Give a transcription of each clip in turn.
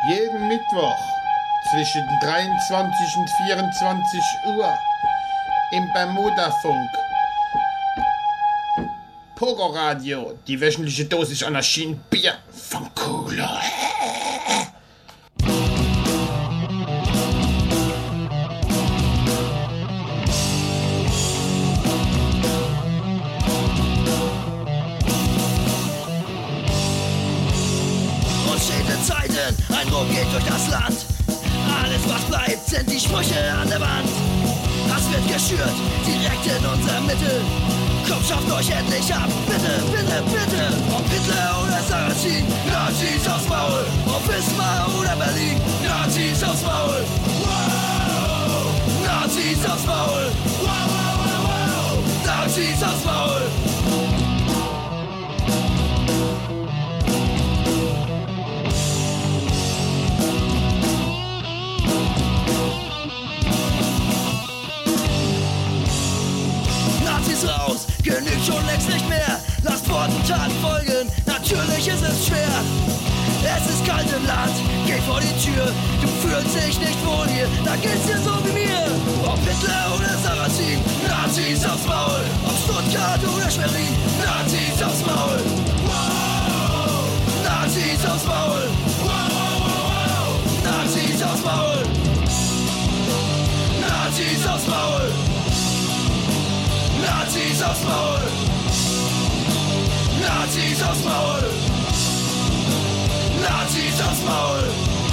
Jeden Mittwoch zwischen 23 und 24 Uhr im Bermuda-Funk. Pogo-Radio, die wöchentliche Dosis Anarchie Bier von Cola. Ein Ruck geht durch das Land. Alles was bleibt sind die Sprüche an der Wand. Hass wird geschürt, direkt in unser Mittel. Komm, schafft euch endlich ab, bitte, bitte, bitte. Ob Hitler oder Sarrazin, Nazis aufs Maul. Ob Wismar oder Berlin, Nazis aufs Maul. Wow! Nazis aufs Maul. Wow, wow, wow, wow. Nazis aufs Maul. Raus, genügt schon längst nicht mehr. Lasst Worten Taten folgen, natürlich ist es schwer. Es ist kalt im Land, geh vor die Tür. Du fühlst dich nicht wohl hier, da geht's dir so wie mir. Ob Hitler oder Sarrazin, Nazis aufs Maul. Ob Stuttgart oder Schwerin, Nazis aufs Maul. Wow! Nazis aufs Maul. Wow, wow, wow, wow. Nazis aufs Maul. Nazis aufs Maul. Nazis aufs Maul! Nazis aufs Maul! Nazis aufs Maul!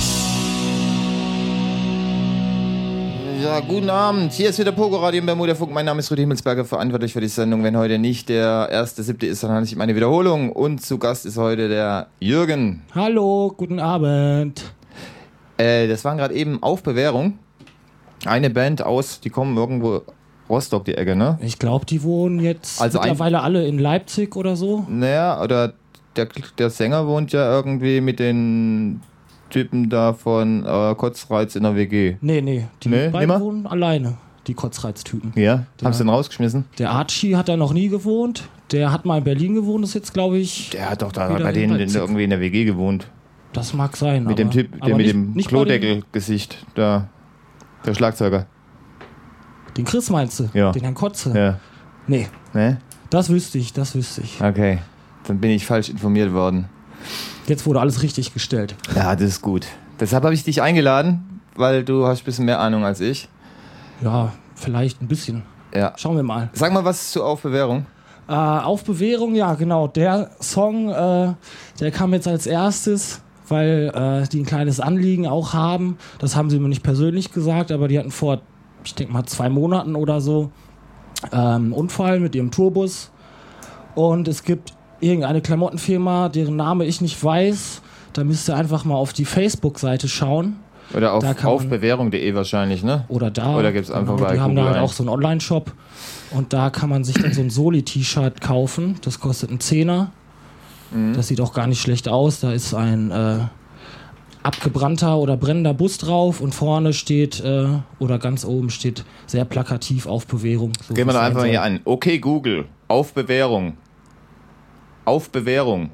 Ja, guten Abend. Hier ist wieder Pogo-Radio im Bermuda-Funk. Mein Name ist Rudi Himmelsberger, verantwortlich für die Sendung. Wenn heute nicht der 1.7. ist, dann habe ich meine Wiederholung. Und zu Gast ist heute der Jürgen. Hallo, guten Abend. Das waren gerade eben Auf Bewährung. Eine Band aus, die kommen irgendwo Rostock, die Ecke, ne? Ich glaube, die wohnen jetzt also mittlerweile alle in Leipzig oder so. Naja, oder der Sänger wohnt ja irgendwie mit den Typen da von Kotzreiz in der WG. Nee, die beiden wohnen alleine, die Kotzreiz-Typen. Ja? Haben sie den rausgeschmissen? Der Archie hat da noch nie gewohnt. Der hat mal in Berlin gewohnt, ist jetzt, glaube ich... Der hat doch da bei denen irgendwie in der WG gewohnt. Das mag sein, mit dem Typ, der mit dem Klodeckel-Gesicht, der Schlagzeuger. Den Chris meinst du? Ja. Den Herrn Kotze? Ja. Nee. Ne? Das wüsste ich. Okay, dann bin ich falsch informiert worden. Jetzt wurde alles richtig gestellt. Ja, das ist gut. Deshalb habe ich dich eingeladen, weil du hast ein bisschen mehr Ahnung als ich. Ja, vielleicht ein bisschen. Ja. Schauen wir mal. Sag mal was zu Auf Bewährung. Auf Bewährung, ja genau. Der Song, der kam jetzt als erstes, weil die ein kleines Anliegen auch haben. Das haben sie mir nicht persönlich gesagt, aber die hatten vor, ich denke mal 2 Monaten oder so, einen Unfall mit ihrem Tourbus. Und es gibt irgendeine Klamottenfirma, deren Name ich nicht weiß. Da müsst ihr einfach mal auf die Facebook-Seite schauen. Oder auf bewährung.de wahrscheinlich, ne? Oder da. Oder gibt es einfach bei Die haben Google da halt auch so einen Online-Shop. Und da kann man sich dann so ein Soli-T-Shirt kaufen. Das kostet einen Zehner. Mhm. Das sieht auch gar nicht schlecht aus. Da ist ein abgebrannter oder brennender Bus drauf und vorne steht, oder ganz oben steht sehr plakativ Auf Bewährung. So gehen wir da einfach mal hier an. Okay, Google. Auf Bewährung. Auf Bewährung.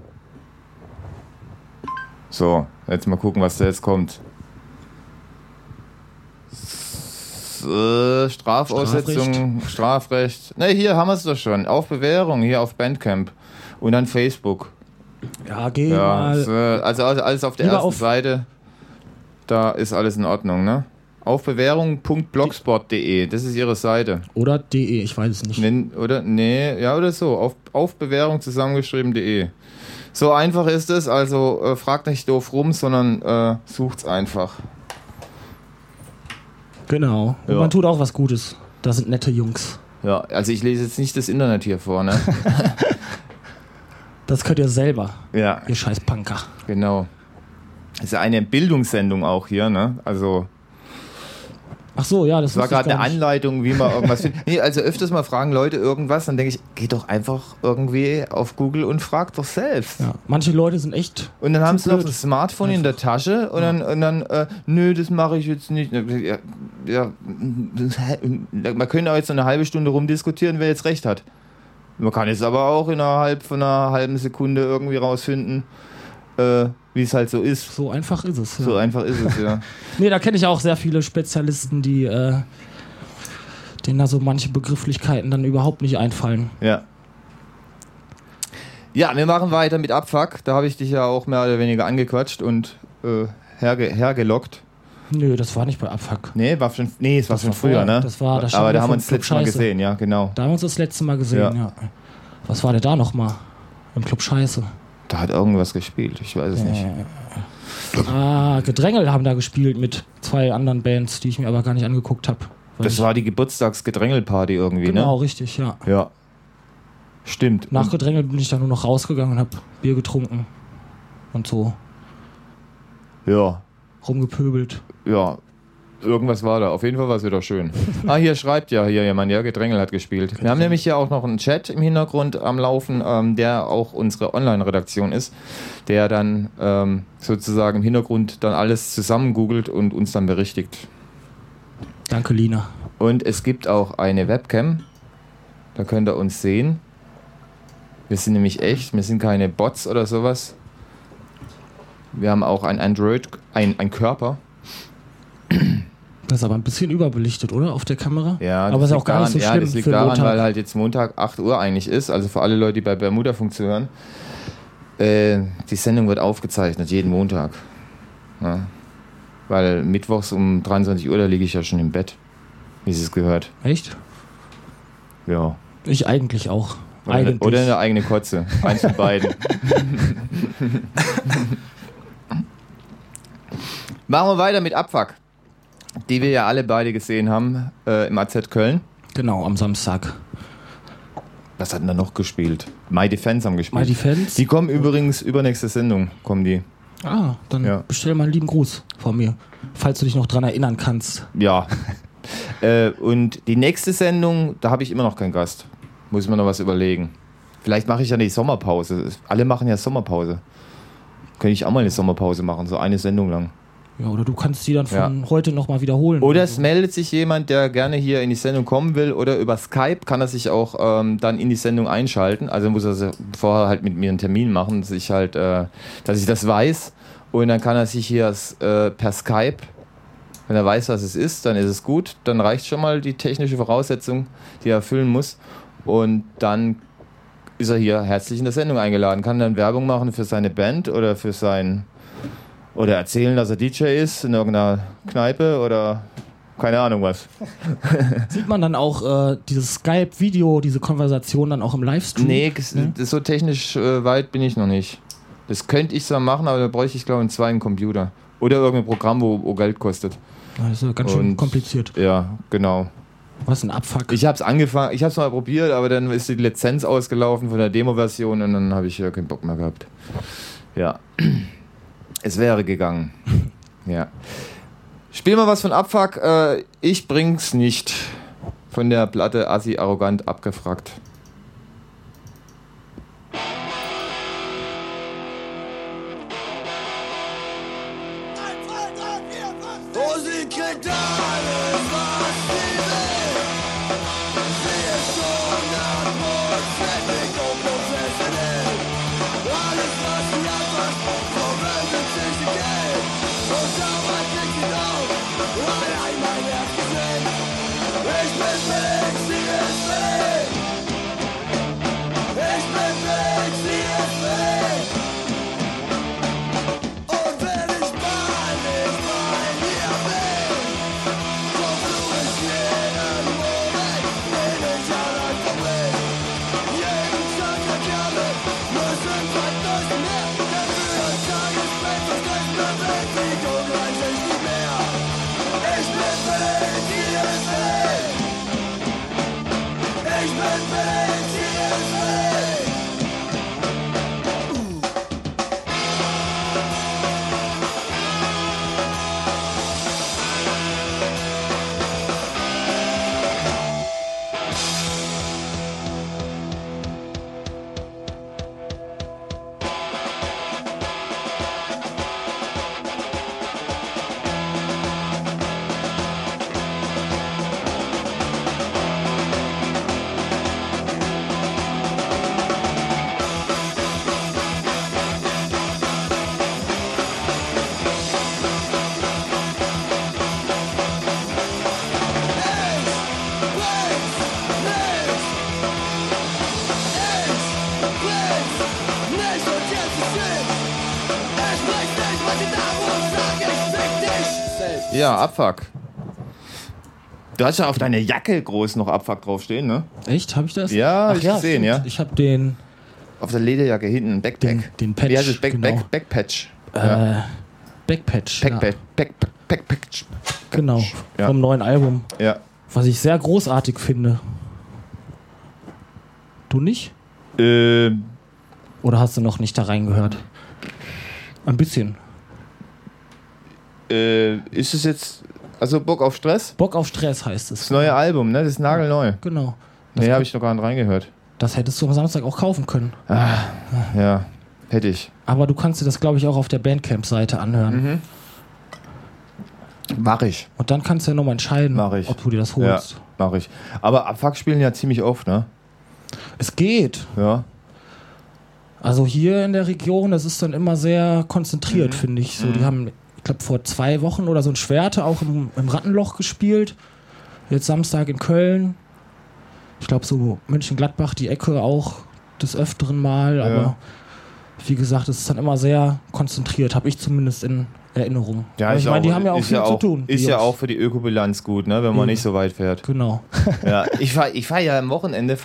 So, jetzt mal gucken, was da jetzt kommt. Strafaussetzung, Strafrecht. Ne, hier haben wir es doch schon. Auf Bewährung, hier auf Bandcamp. Und dann Facebook. Ja, mal. Also alles auf der ersten Seite. Da ist alles in Ordnung, ne? Aufbewährung.blogspot.de, das ist ihre Seite. Oder .de, ich weiß es nicht. Oder so. Aufbewährung zusammengeschrieben.de. So einfach ist es, also fragt nicht doof rum, sondern sucht's einfach. Genau. Und man tut auch was Gutes. Das sind nette Jungs. Ja, also ich lese jetzt nicht das Internet hier vor, ne? Das könnt ihr selber. Ja. Ihr scheiß Punker. Genau. Das ist ja eine Bildungssendung auch hier, ne? Also. Ach so, ja, das war gerade eine Anleitung, wie man irgendwas findet. Nee, also öfters mal fragen Leute irgendwas, dann denke ich, geh doch einfach irgendwie auf Google und frag doch selbst. Ja, manche Leute sind echt. Und dann haben sie noch ein Smartphone in der Tasche und dann nö, das mache ich jetzt nicht. Ja, man könnte auch jetzt eine halbe Stunde rumdiskutieren, wer jetzt recht hat. Man kann jetzt aber auch innerhalb von einer halben Sekunde irgendwie rausfinden, wie es halt so ist. So einfach ist es. Ja. So einfach ist es, ja. Nee, da kenne ich auch sehr viele Spezialisten, die denen da so manche Begrifflichkeiten dann überhaupt nicht einfallen. Ja. Ja, wir machen weiter mit Abfuck. Da habe ich dich ja auch mehr oder weniger angequatscht und hergelockt. Nö, das war nicht bei Abfuck. Es war schon früher, ne? Das war, aber da haben wir uns das letzte Mal gesehen, ja, genau. Da haben wir uns das letzte Mal gesehen, ja. Was war denn da nochmal? Im Club Scheiße. Da hat irgendwas gespielt, ich weiß es nicht. Gedrängel haben da gespielt mit 2 anderen Bands, die ich mir aber gar nicht angeguckt habe. Das war die Geburtstagsgedrängelparty irgendwie, ne? Genau, richtig, ja. Ja. Stimmt. Nach Gedrängel bin ich dann nur noch rausgegangen und habe Bier getrunken und so Ja. rumgepöbelt. Ja. Irgendwas war da. Auf jeden Fall war es wieder schön. Hier schreibt ja hier jemand, ja, Gedrängel hat gespielt. Wir haben nämlich hier auch noch einen Chat im Hintergrund am Laufen, der auch unsere Online-Redaktion ist, der dann sozusagen im Hintergrund dann alles zusammen googelt und uns dann berichtigt. Danke, Lina. Und es gibt auch eine Webcam. Da könnt ihr uns sehen. Wir sind nämlich echt, wir sind keine Bots oder sowas. Wir haben auch ein Android, ein Körper. Das ist aber ein bisschen überbelichtet, oder? Auf der Kamera? Ja, aber ist auch gar nicht so schlimm. Ja, das liegt für daran, Montag. weil halt jetzt Montag 8 Uhr eigentlich ist. Also für alle Leute, die bei Bermuda-Funk zuhören. Die Sendung wird aufgezeichnet, jeden Montag. Ja. Weil mittwochs um 23 Uhr, da liege ich ja schon im Bett. Wie es gehört. Echt? Ja. Ich eigentlich auch. Oder eine eigene Kotze. Eins von beiden. Machen wir weiter mit Abfuck, die wir ja alle beide gesehen haben im AZ Köln. Genau, am Samstag. Was hat denn da noch gespielt? My Defense haben gespielt. My Defense? Die kommen übrigens übernächste Sendung, kommen die. Dann bestell mal einen lieben Gruß von mir, falls du dich noch dran erinnern kannst. Ja. Und die nächste Sendung, da habe ich immer noch keinen Gast. Muss ich mir noch was überlegen. Vielleicht mache ich ja die Sommerpause. Alle machen ja Sommerpause. Könnte ich auch mal eine Sommerpause machen, so eine Sendung lang. Ja, oder du kannst die dann von heute nochmal wiederholen. Oder es meldet sich jemand, der gerne hier in die Sendung kommen will, oder über Skype kann er sich auch dann in die Sendung einschalten. Also muss er vorher halt mit mir einen Termin machen, dass ich das weiß. Und dann kann er sich hier per Skype, wenn er weiß, was es ist, dann ist es gut. Dann reicht schon mal die technische Voraussetzung, die er erfüllen muss. Und dann ist er hier herzlich in der Sendung eingeladen, kann dann Werbung machen für seine Band oder für oder erzählen, dass er DJ ist in irgendeiner Kneipe oder keine Ahnung was. Sieht man dann auch dieses Skype-Video, diese Konversation dann auch im Livestream? Nee, so technisch weit bin ich noch nicht. Das könnte ich zwar machen, aber da bräuchte ich, glaube ich, einen zweiten Computer. Oder irgendein Programm, wo Geld kostet. Das ist ja ganz schön kompliziert. Ja, genau. Was ein Abfuck. Ich habe es mal probiert, aber dann ist die Lizenz ausgelaufen von der Demo-Version und dann habe ich ja keinen Bock mehr gehabt. Ja. Es wäre gegangen. Ja. Spiel mal was von Abfuck. Ich bring's nicht. Von der Platte Assi arrogant abgefragt. Oh, sie kriegt alles, was sie will. Sie ist 100%ig und professionell. Alles, was sie hat, verwendet sich in Geld. Und dauernd kriegt sie auf, weil einmal Herz gesehen. Ich bin billig, sie ist billig. Ich bin billig, sie ist billig. Und wenn ich mal nicht bei ihr bin, so Ja, Abfuck. Du hast ja auf deiner Jacke groß noch Abfuck draufstehen, ne? Echt? Habe ich das? Ja, hab ich gesehen, stimmt. ja. Ich habe den Auf der Lederjacke hinten, ein Backpack. Den Patch, Wie heißt es? genau. Backpatch. Backpatch. Backpatch. Genau, Ja. vom neuen Album. Ja. Was ich sehr großartig finde. Du nicht? Oder hast du noch nicht da reingehört? Ein bisschen. Ist es jetzt, also Bock auf Stress? Bock auf Stress heißt es. Das neue Album, ne? Das ist nagelneu. Genau. Nee, habe ich noch gar nicht reingehört. Das hättest du am Samstag auch kaufen können. Ja, hätte ich. Aber du kannst dir das, glaube ich, auch auf der Bandcamp-Seite anhören. Mach ich. Und dann kannst du ja nochmal entscheiden, Mach ich. ob du dir das Ja, holst. mach ich. Aber Abfuck spielen ja ziemlich oft, ne? Es geht. Ja. Also hier in der Region, das ist dann immer sehr konzentriert, finde ich. So, die haben, ich glaube, vor 2 Wochen oder so ein Schwerte auch im Rattenloch gespielt. Jetzt Samstag in Köln. Ich glaube, so Mönchengladbach, die Ecke auch des Öfteren mal. Aber wie gesagt, es ist dann immer sehr konzentriert, habe ich zumindest in Erinnerung. Ja, Aber ich meine, die haben ja auch viel zu tun. Ist die ja Jungs. auch für die Ökobilanz gut, ne? Wenn man nicht so weit fährt. Genau. Ja, ich fahr ja am Wochenende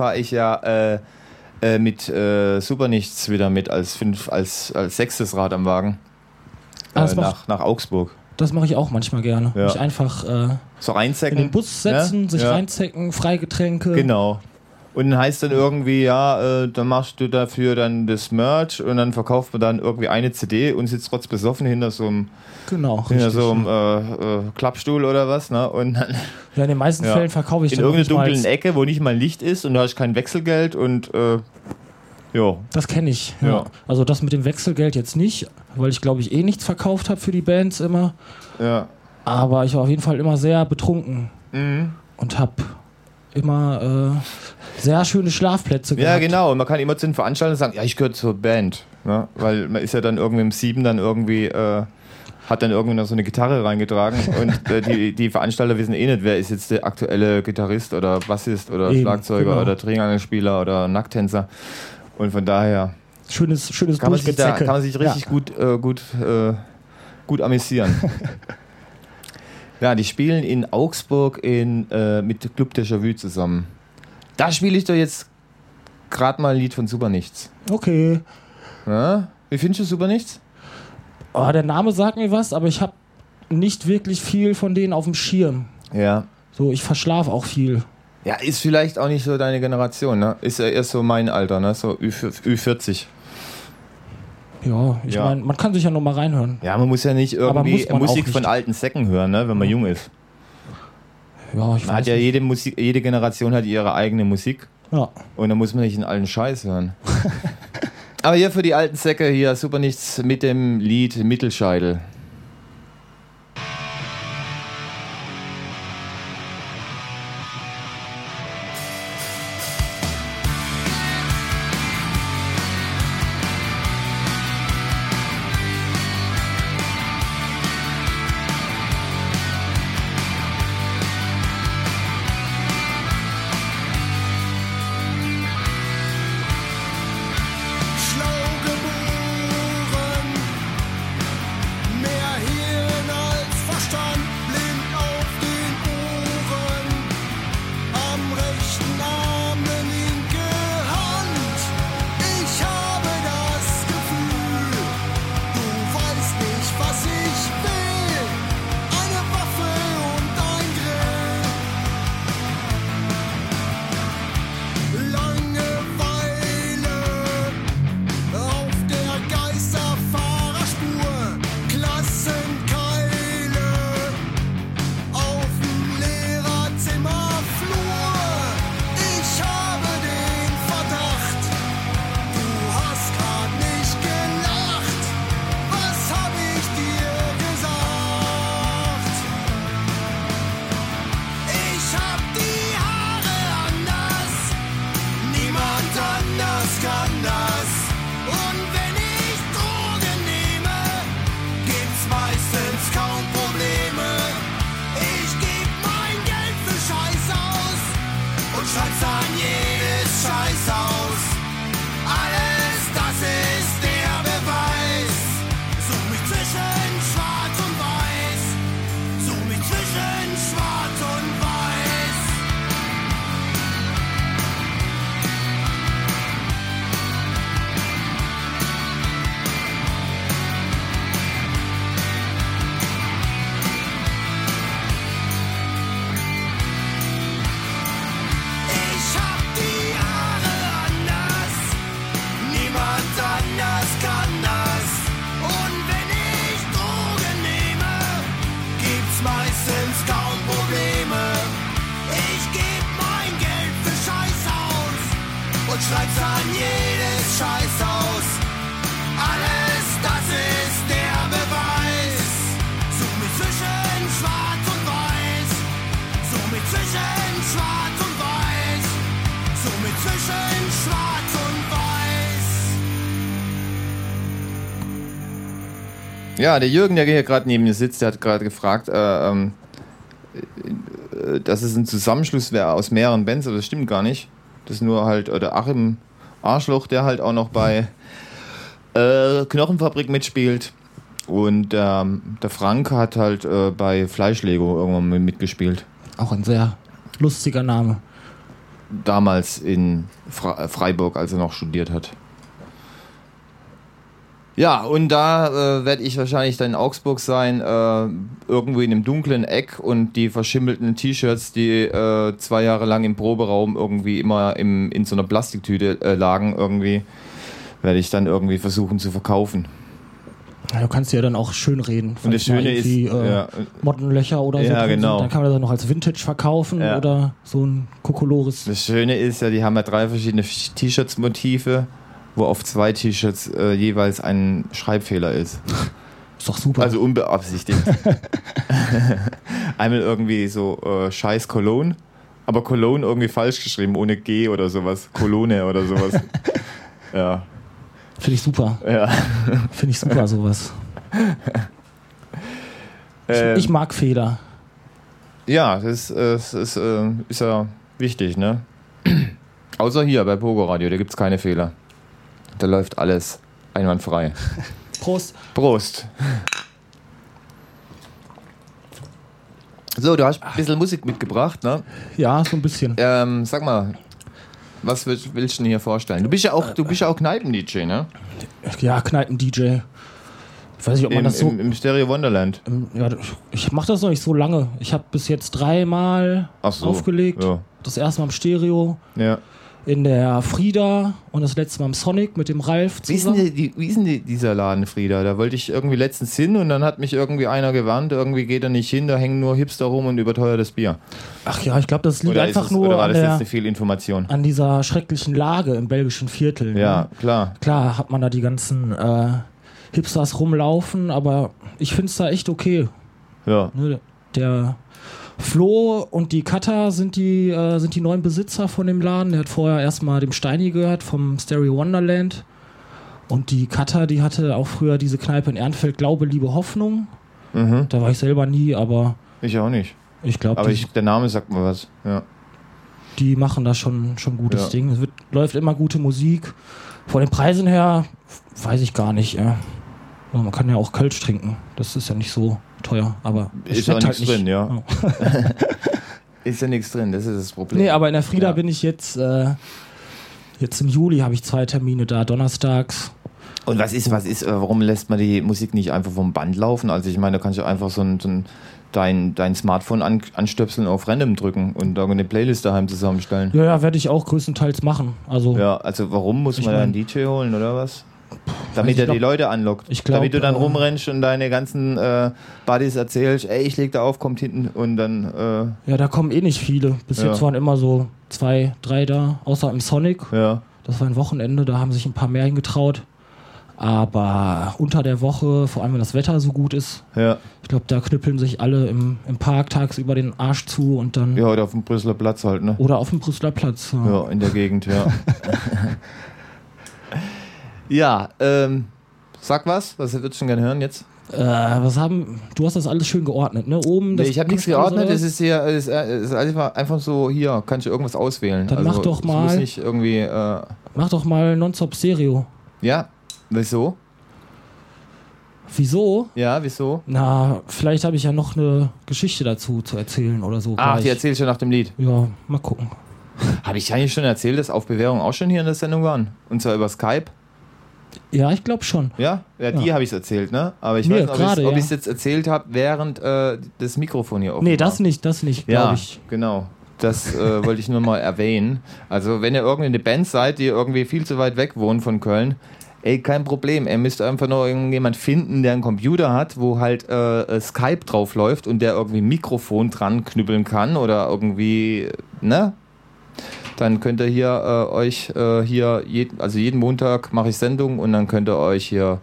mit Super Nichts wieder mit als 6. Rad am Wagen. Nach Augsburg. Das mache ich auch manchmal gerne. Ja. Mich einfach So in reinzecken. den Bus setzen, Ja? sich Ja. reinzecken, Freigetränke. Genau. Und dann heißt dann irgendwie, ja, dann machst du dafür dann das Merch und dann verkauft man dann irgendwie eine CD und sitzt trotz besoffen hinter so einem, Genau, richtig. Klappstuhl oder was, ne? Und dann Ja, in den meisten Ja. Fällen verkaufe ich in dann irgendeiner manchmal dunklen Ecke, wo nicht mal Licht ist und du hast kein Wechselgeld und Das kenne ich. Ja. Ja. Also das mit dem Wechselgeld jetzt nicht, weil ich glaube ich nichts verkauft habe für die Bands immer. ja. Aber ich war auf jeden Fall immer sehr betrunken und habe immer sehr schöne Schlafplätze Ja, gehabt. genau. Und man kann immer zu den Veranstaltern sagen, ja, ich gehöre zur Band. Ne? Weil man ist ja dann irgendwie im 7 dann irgendwie, hat dann irgendwie noch so eine Gitarre reingetragen und die Veranstalter wissen eh nicht, wer ist jetzt der aktuelle Gitarrist oder Bassist oder Eben, Schlagzeuger genau. oder Triangelspieler oder Nacktänzer. Und von daher Schönes kann man sich Durchgezecke. richtig gut amüsieren. Ja, die spielen in Augsburg mit Club Déjà-vu zusammen. Da spiele ich doch jetzt gerade mal ein Lied von Super Nichts. Okay. Ja? Wie findest du Super Nichts? Oh, der Name sagt mir was, aber ich habe nicht wirklich viel von denen auf dem Schirm. Ja. So, ich verschlafe auch viel. Ja, ist vielleicht auch nicht so deine Generation, ne? Ist ja erst so mein Alter, ne? So Ü40. Ja, ich Ja. meine, man kann sich ja noch mal reinhören. Ja, man muss ja nicht Aber irgendwie muss man Musik auch nicht. von alten Säcken hören, ne? Wenn man jung ist. Ja, ich Man hat weiß ja nicht. jede Generation hat ihre eigene Musik. Ja. Und da muss man nicht in allen Scheiß hören. Aber hier für die alten Säcke hier Super Nichts mit dem Lied Mittelscheitel. Schlau geboren, Ja, der Jürgen, der hier gerade neben mir sitzt, der hat gerade gefragt, dass es ein Zusammenschluss wäre aus mehreren Bands, aber das stimmt gar nicht. Das ist nur halt der Achim Arschloch, der halt auch noch bei Knochenfabrik mitspielt. Und der Frank hat halt bei Fleischlego irgendwann mitgespielt. Auch ein sehr lustiger Name. Damals in Freiburg, als er noch studiert hat. Ja, und da werde ich wahrscheinlich dann in Augsburg sein, irgendwo in einem dunklen Eck, und die verschimmelten T-Shirts, die 2 Jahre lang im Proberaum irgendwie immer in so einer Plastiktüte lagen, irgendwie, werde ich dann irgendwie versuchen zu verkaufen. Ja, du kannst ja dann auch schön reden. Und das Schöne ist, Mottenlöcher oder so. Ja, genau. Dann kann man das noch als Vintage verkaufen oder so ein Kokolores. Das Schöne ist ja, die haben ja 3 verschiedene T-Shirts-Motive, wo auf 2 T-Shirts jeweils ein Schreibfehler ist. Ist doch super. Also unbeabsichtigt. Einmal irgendwie so scheiß Cologne, aber Cologne irgendwie falsch geschrieben, ohne G oder sowas. Cologne oder sowas. Ja. Finde ich super. Ja. Finde ich super, sowas. Ich mag Fehler. Ja, das ist ja wichtig, ne? Außer hier bei Pogo Radio, da gibt es keine Fehler. Da läuft alles einwandfrei. Prost. Prost. So, du hast ein bisschen Musik mitgebracht, ne? Ja, so ein bisschen. Sag mal, was willst du denn hier vorstellen? Du bist ja auch Kneipen-DJ, ne? Ja, Kneipen-DJ. Ich weiß nicht, ob man das so... Im Stereo Wonderland. Ja, ich mache das noch nicht so lange. Ich habe bis jetzt 3 Mal aufgelegt. Ja. Das erste Mal im Stereo. Ja. In der Frieda und das letzte Mal im Sonic mit dem Ralf zusammen. Wie ist denn dieser Laden, Frieda? Da wollte ich irgendwie letztens hin und dann hat mich irgendwie einer gewarnt, irgendwie geht er nicht hin, da hängen nur Hipster rum und überteuertes Bier. Ach ja, ich glaube, das liegt einfach nur oder war das jetzt eine Fehlinformation? An dieser schrecklichen Lage im belgischen Viertel. Ja, ne? klar. Klar hat man da die ganzen Hipsters rumlaufen, aber ich finde es da echt okay. Ja. Ne, der Flo und die Katha sind die neuen Besitzer von dem Laden. Der hat vorher erstmal dem Steini gehört vom Stereo Wonderland. Und die Katha, die hatte auch früher diese Kneipe in Ehrenfeld, Glaube, Liebe, Hoffnung. Mhm. Da war ich selber nie, aber... Ich auch nicht. Ich glaube, aber der Name sagt mir was. Ja. Die machen da schon gutes Ding. Es läuft immer gute Musik. Von den Preisen her weiß ich gar nicht. Ja. Man kann ja auch Kölsch trinken. Das ist ja nicht so teuer, aber ist ja nichts drin, ja. Oh. Ist ja nichts drin, das ist das Problem. Nee, aber in der Frieda bin ich jetzt im Juli habe ich 2 Termine da, donnerstags. Und was ist, warum lässt man die Musik nicht einfach vom Band laufen? Also ich meine, da kannst du einfach dein Smartphone anstöpseln, auf Random drücken und da eine Playlist daheim zusammenstellen. Ja, werde ich auch größtenteils machen. Also warum muss man da einen DJ holen oder was? Damit er die Leute anlockt. Damit du dann rumrennst und deine ganzen Buddies erzählst, ey, ich leg da auf, kommt hinten und dann... Ja, da kommen eh nicht viele. Bis jetzt waren immer so 2, 3 da, außer im Sonic. Ja. Das war ein Wochenende, da haben sich ein paar mehr hingetraut. Aber unter der Woche, vor allem wenn das Wetter so gut ist, ich glaube, da knüppeln sich alle im Park tagsüber den Arsch zu und dann... Ja, oder auf dem Brüsseler Platz halt, ne? Oder auf dem Brüsseler Platz. Ja, in der Gegend, ja. Ja, sag was würdest du schon gerne hören jetzt? Du hast das alles schön geordnet, ne? Oben. Nee, ich habe nichts geordnet, es ist einfach so, hier, kannst du irgendwas auswählen. Dann mach doch mal. Muss nicht irgendwie, mach doch mal Nonstop Stereo. Ja, wieso? Wieso? Ja, wieso? Na, vielleicht habe ich ja noch eine Geschichte dazu zu erzählen oder so. Ach, die erzählst du nach dem Lied? Ja, mal gucken. Habe ich eigentlich schon erzählt, dass Auf Bewährung auch schon hier in der Sendung waren? Und zwar über Skype? Ja, ich glaube schon. Ja, die habe ich es erzählt, ne? Aber ich weiß nicht, ob ich es jetzt erzählt habe, während das Mikrofon hier offen war. Nee, das nicht, glaube ich. Genau. Das wollte ich nur mal erwähnen. Also, wenn ihr irgendwie eine Band seid, die irgendwie viel zu weit weg wohnt von Köln, ey, kein Problem. Ihr müsst einfach nur irgendjemand finden, der einen Computer hat, wo halt Skype drauf läuft und der irgendwie ein Mikrofon dran knüppeln kann oder irgendwie, ne? Dann könnt ihr hier euch jeden Montag mache ich Sendung und dann könnt ihr euch hier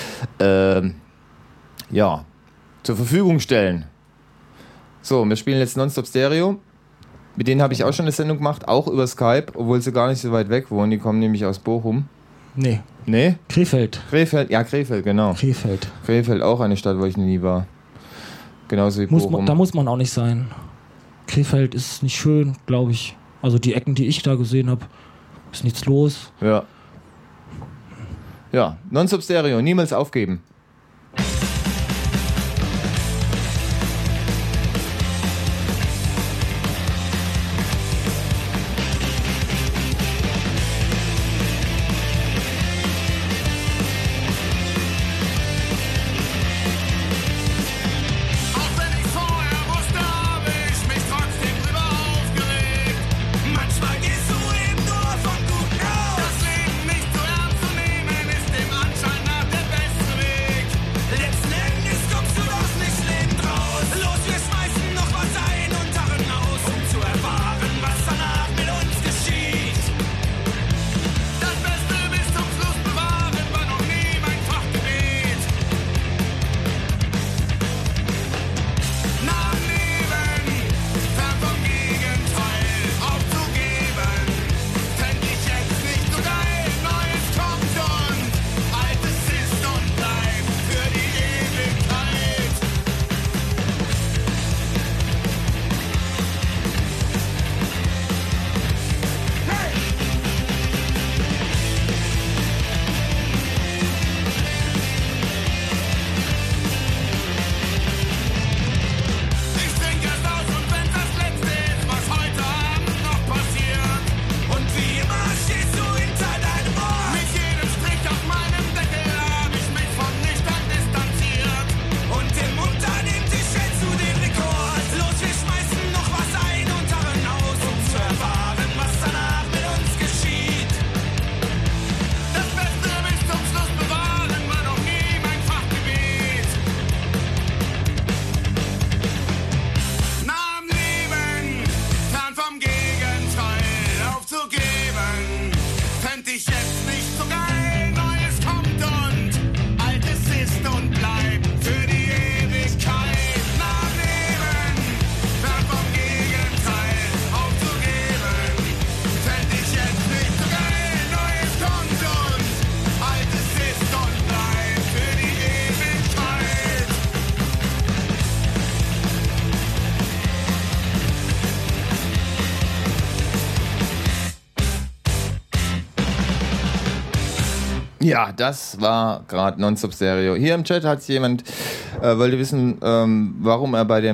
zur Verfügung stellen. So, wir spielen jetzt Nonstop Stereo. Mit denen habe ich auch schon eine Sendung gemacht, auch über Skype, obwohl sie gar nicht so weit weg wohnen. Die kommen nämlich aus Bochum. Nee. Nee? Krefeld. Krefeld, ja, Krefeld, genau. Krefeld. Krefeld, auch eine Stadt, wo ich nie war. Genauso wie Bochum. Da muss man auch nicht sein. Krefeld ist nicht schön, glaube ich. Also die Ecken, die ich da gesehen habe, ist nichts los. Ja. Ja, Nonstop Stereo, niemals aufgeben. Ja, das war gerade Nonstop Stereo. Hier im Chat hat jemand, wollte wissen, warum er bei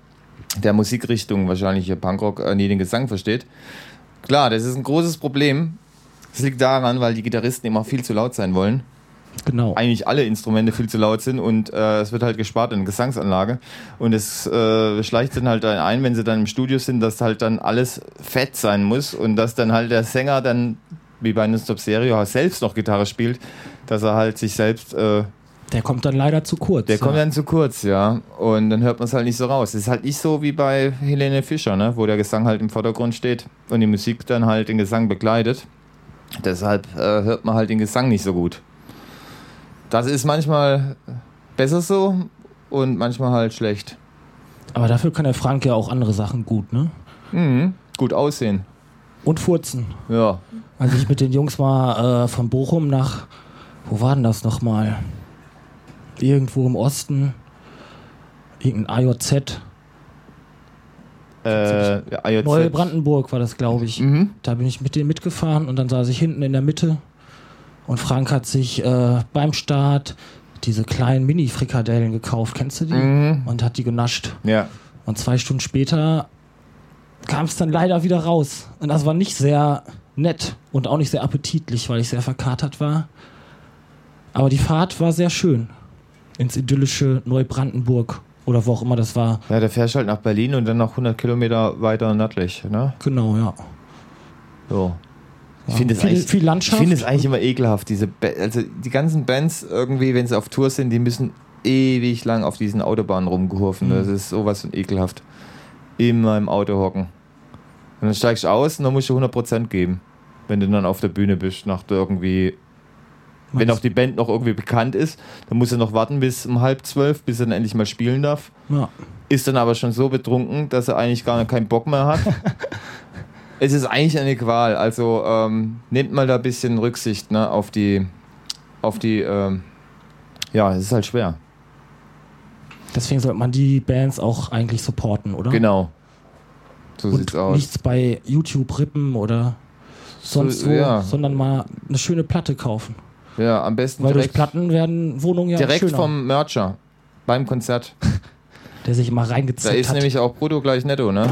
der Musikrichtung, wahrscheinlich hier Punkrock, nie den Gesang versteht. Klar, das ist ein großes Problem. Das liegt daran, weil die Gitarristen immer viel zu laut sein wollen. Genau. Eigentlich alle Instrumente viel zu laut sind und es wird halt gespart in der Gesangsanlage. Und es schleicht dann halt ein, wenn sie dann im Studio sind, dass halt dann alles fett sein muss und dass dann halt der Sänger dann, wie bei Nonstop Stereo, selbst noch Gitarre spielt, dass er halt sich selbst... der kommt dann leider zu kurz. Der kommt dann zu kurz, ja. Und dann hört man es halt nicht so raus. Es ist halt nicht so wie bei Helene Fischer, ne? Wo der Gesang halt im Vordergrund steht und die Musik dann halt den Gesang begleitet. Deshalb hört man halt den Gesang nicht so gut. Das ist manchmal besser so und manchmal halt schlecht. Aber dafür kann der Frank ja auch andere Sachen gut, ne? Mhm. Gut aussehen. Und furzen. Ja. Als ich mit den Jungs mal von Bochum nach, wo war denn das nochmal? Irgendwo im Osten, irgendein AJZ. AJZ. Neubrandenburg war das, glaube ich. Mhm. Da bin ich mit denen mitgefahren und dann saß ich hinten in der Mitte und Frank hat sich beim Start diese kleinen Mini-Frikadellen gekauft, kennst du die? Mhm. Und hat die genascht. Ja. Und 2 Stunden später kam es dann leider wieder raus. Und das war nicht sehr nett und auch nicht sehr appetitlich, weil ich sehr verkatert war. Aber die Fahrt war sehr schön. Ins idyllische Neubrandenburg oder wo auch immer das war. Ja, da fährst du halt nach Berlin und dann noch 100 Kilometer weiter nördlich, ne? Genau, ja. So. Ich Ja, finde es eigentlich, viel Landschaft. ich finde es eigentlich immer ekelhaft. Also die ganzen Bands irgendwie, wenn sie auf Tour sind, die müssen ewig lang auf diesen Autobahnen rumkurven. Das ist sowas von ekelhaft. Immer im Auto hocken. Und dann steigst du aus und dann musst du 100% geben. Wenn du dann auf der Bühne bist, nach irgendwie... Wenn auch die Band noch irgendwie bekannt ist, dann musst du noch warten bis um 11:30, bis er dann endlich mal spielen darf. Ja. Ist dann aber schon so betrunken, dass er eigentlich gar keinen Bock mehr hat. Es ist eigentlich eine Qual. Also nehmt mal da ein bisschen Rücksicht, ne, auf die ja, es ist halt schwer. Deswegen sollte man die Bands auch eigentlich supporten, oder? Genau. So Und sieht's aus. nichts bei YouTube rippen oder sonst So, wo, ja. sondern mal eine schöne Platte kaufen. Ja, am besten Weil durch direkt, Platten werden Wohnungen ja direkt schöner. vom Mercher beim Konzert. Der sich immer Da reingezickt ist hat. nämlich auch brutto gleich netto, ne?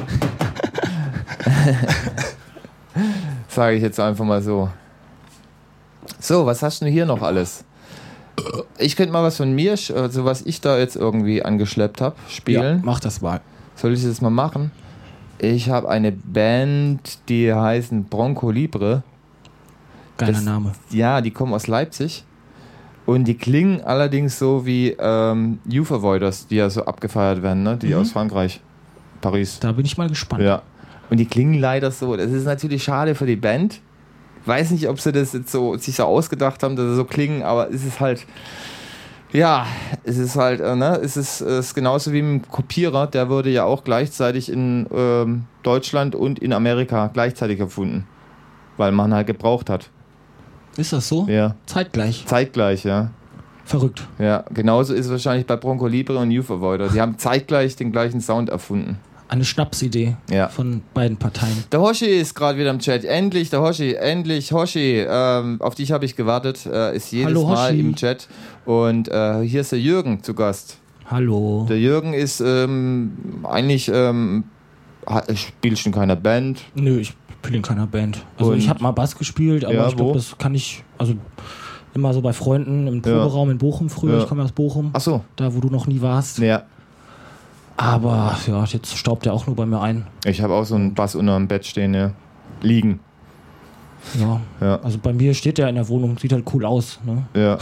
Sage ich jetzt einfach mal so. So, was hast du hier noch alles? Ich könnte mal was von mir, also was ich da jetzt irgendwie angeschleppt habe, spielen. Ja, mach das mal. Soll ich das mal machen? Ich habe eine Band, die heißen Bronco Libre. Geiler Name. Ja, die kommen aus Leipzig. Und die klingen allerdings so wie Youth Avoiders, die ja so abgefeiert werden, ne? Die aus Frankreich, Paris. Da bin ich mal gespannt. Ja. Und die klingen leider so. Das ist natürlich schade für die Band. Weiß nicht, ob sie das jetzt so sich so ausgedacht haben, dass sie so klingen, aber es ist halt, ja, es ist halt, ne, es ist genauso wie mit dem Kopierer, der wurde ja auch gleichzeitig in Deutschland und in Amerika gleichzeitig erfunden, weil man halt gebraucht hat. Ist das so? Ja. Zeitgleich. Zeitgleich, ja. Verrückt. Ja, genauso ist es wahrscheinlich bei Bronco Libre und Youth Avoider. Die haben zeitgleich den gleichen Sound erfunden. Eine Schnapsidee Ja. von beiden Parteien. Der Hoshi ist gerade wieder im Chat. Endlich, der Hoshi, endlich, Hoshi. Auf dich habe ich gewartet. Ist jedes Hallo, Mal Hoshi. im Chat. Und hier ist der Jürgen zu Gast. Hallo. Der Jürgen ist eigentlich spielt schon in keiner Band. Nö, ich spiele in keiner Band. Also Und- ich habe mal Bass gespielt, aber Ja, ich glaube, wo? das kann ich, also immer so bei Freunden im Proberaum in Bochum früher. Ja. Ich komme ja aus Bochum, Ach so. da wo du noch nie warst. Ja. Aber ja, jetzt staubt er auch nur bei mir ein. Ich habe auch so einen Bass unter dem Bett stehen, ja. Liegen. Ja. Ja. Also bei mir steht der in der Wohnung, sieht halt cool aus. Ne? Ja.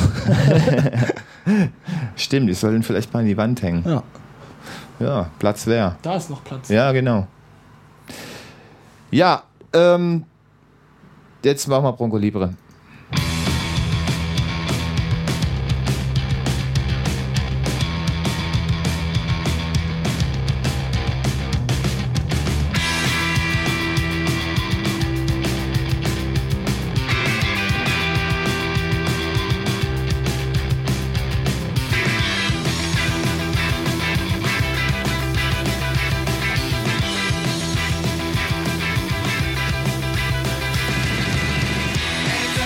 Stimmt, die sollen vielleicht mal an die Wand hängen. Ja. Ja, Platz wär. Da ist noch Platz. Ja, genau. Ja, jetzt machen wir Bronco Libre. Ey,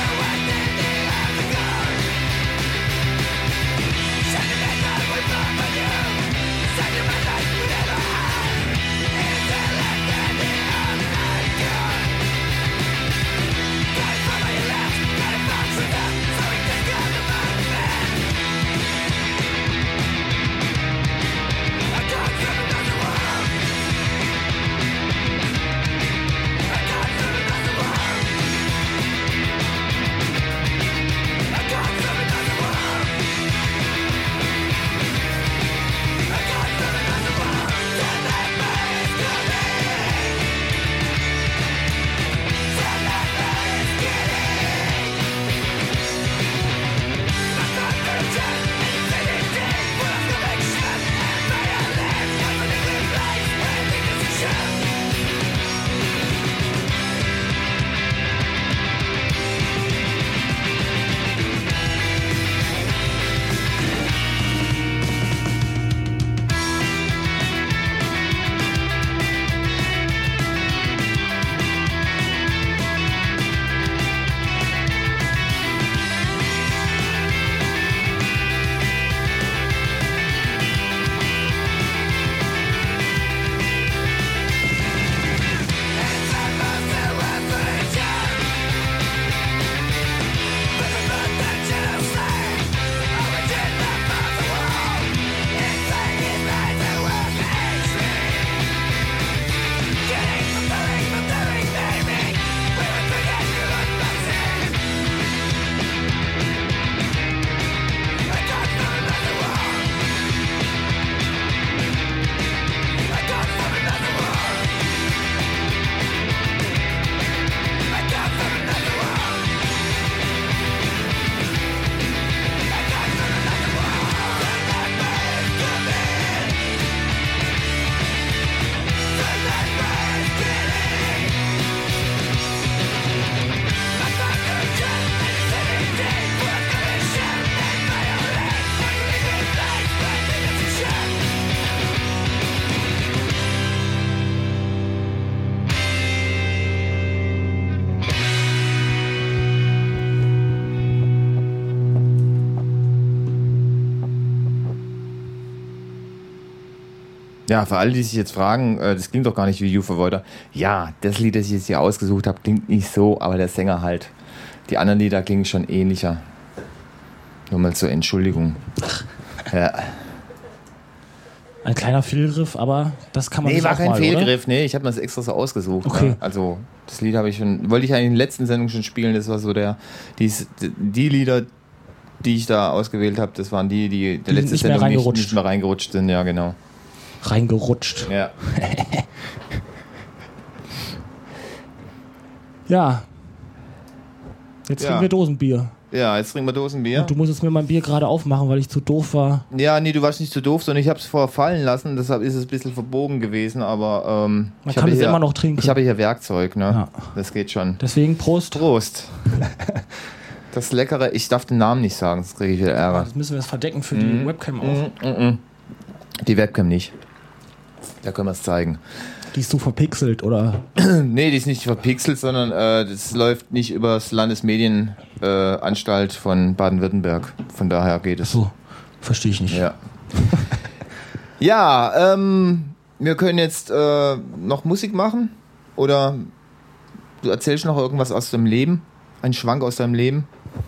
Ja, für alle, die sich jetzt fragen, das klingt doch gar nicht wie You for Water. Ja, das Lied, das ich jetzt hier ausgesucht habe, klingt nicht so, aber der Sänger halt. Die anderen Lieder klingen schon ähnlicher. Nur mal zur Entschuldigung. Ja. Ein kleiner Fehlgriff, aber das kann man Nee, nicht war auch kein mal, Fehlgriff, nee, ich habe mir das extra so ausgesucht. Okay. Ne? Also, das Lied habe ich schon, wollte ich eigentlich in der letzten Sendung schon spielen, das war so die Lieder, die ich da ausgewählt habe, das waren die der letzten nicht mehr Sendung reingerutscht. nicht mehr reingerutscht sind, ja, genau. Reingerutscht. Ja. Ja. Jetzt Ja. trinken wir Dosenbier. Ja, jetzt trinken wir Dosenbier. Und du musst jetzt mir mein Bier gerade aufmachen, weil ich zu doof war. Ja, nee, du warst nicht zu doof, sondern ich habe es vorher fallen lassen, deshalb ist es ein bisschen verbogen gewesen, aber Man ich kann habe es hier, immer noch trinken. ich habe hier Werkzeug, ne? Ja. Das geht schon. Deswegen Prost. Prost. Das Leckere, ich darf den Namen nicht sagen, sonst kriege ich wieder Ärger. Das müssen wir jetzt verdecken für die Webcam auch. Die Webcam nicht. Da können wir es zeigen. Die ist so verpixelt, oder? Nee, die ist nicht verpixelt, sondern das läuft nicht über das Landesmedienanstalt von Baden-Württemberg. Von daher geht es. So, verstehe ich nicht. Ja. Ja, wir können jetzt noch Musik machen. Oder du erzählst noch irgendwas aus deinem Leben? Ein Schwank aus deinem Leben?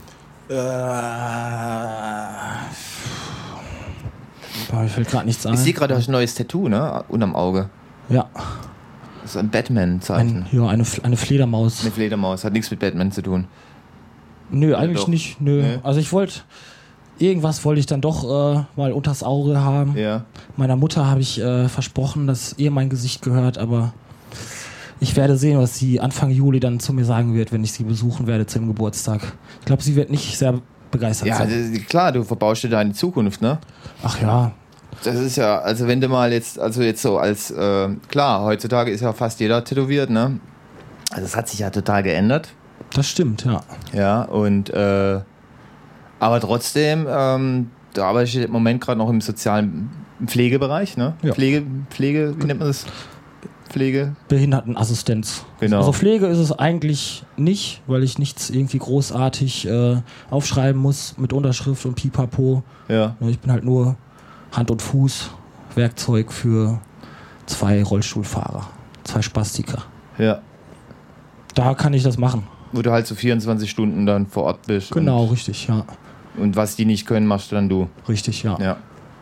Mir fällt gerade nichts ein. Ich sehe gerade, du hast ein neues Tattoo, ne? Unterm Auge. Ja, Das ist ein Batman-Zeichen. eine Fledermaus. Eine Fledermaus. Hat nichts mit Batman zu tun. Nö, eigentlich doch. nicht. Nö. Nee. Also irgendwas wollte ich dann doch mal unters Auge haben. Ja. Meiner Mutter habe ich versprochen, dass ihr mein Gesicht gehört, aber ich werde sehen, was sie Anfang Juli dann zu mir sagen wird, wenn ich sie besuchen werde zum Geburtstag. Ich glaube, sie wird nicht sehr begeistert Ja, sein. klar, du verbaust dir deine Zukunft, ne? Ach ja, Das ist ja, also wenn du mal jetzt so als, klar, heutzutage ist ja fast jeder tätowiert, ne? Also es hat sich ja total geändert. das stimmt, ja. Ja, und, aber trotzdem, da arbeite ich im Moment gerade noch im sozialen Pflegebereich, ne? Ja. Pflege, wie nennt man das? Pflege? Behindertenassistenz. Genau. Also Pflege ist es eigentlich nicht, weil ich nichts irgendwie großartig aufschreiben muss mit Unterschrift und Pipapo. Ja. Ich bin halt nur Hand und Fuß, Werkzeug für 2 Rollstuhlfahrer, 2 Spastiker. Ja. Da kann ich das machen. Wo du halt so 24 Stunden dann vor Ort bist. Genau, richtig, ja. Und was die nicht können, machst dann du. Richtig, ja. Ja.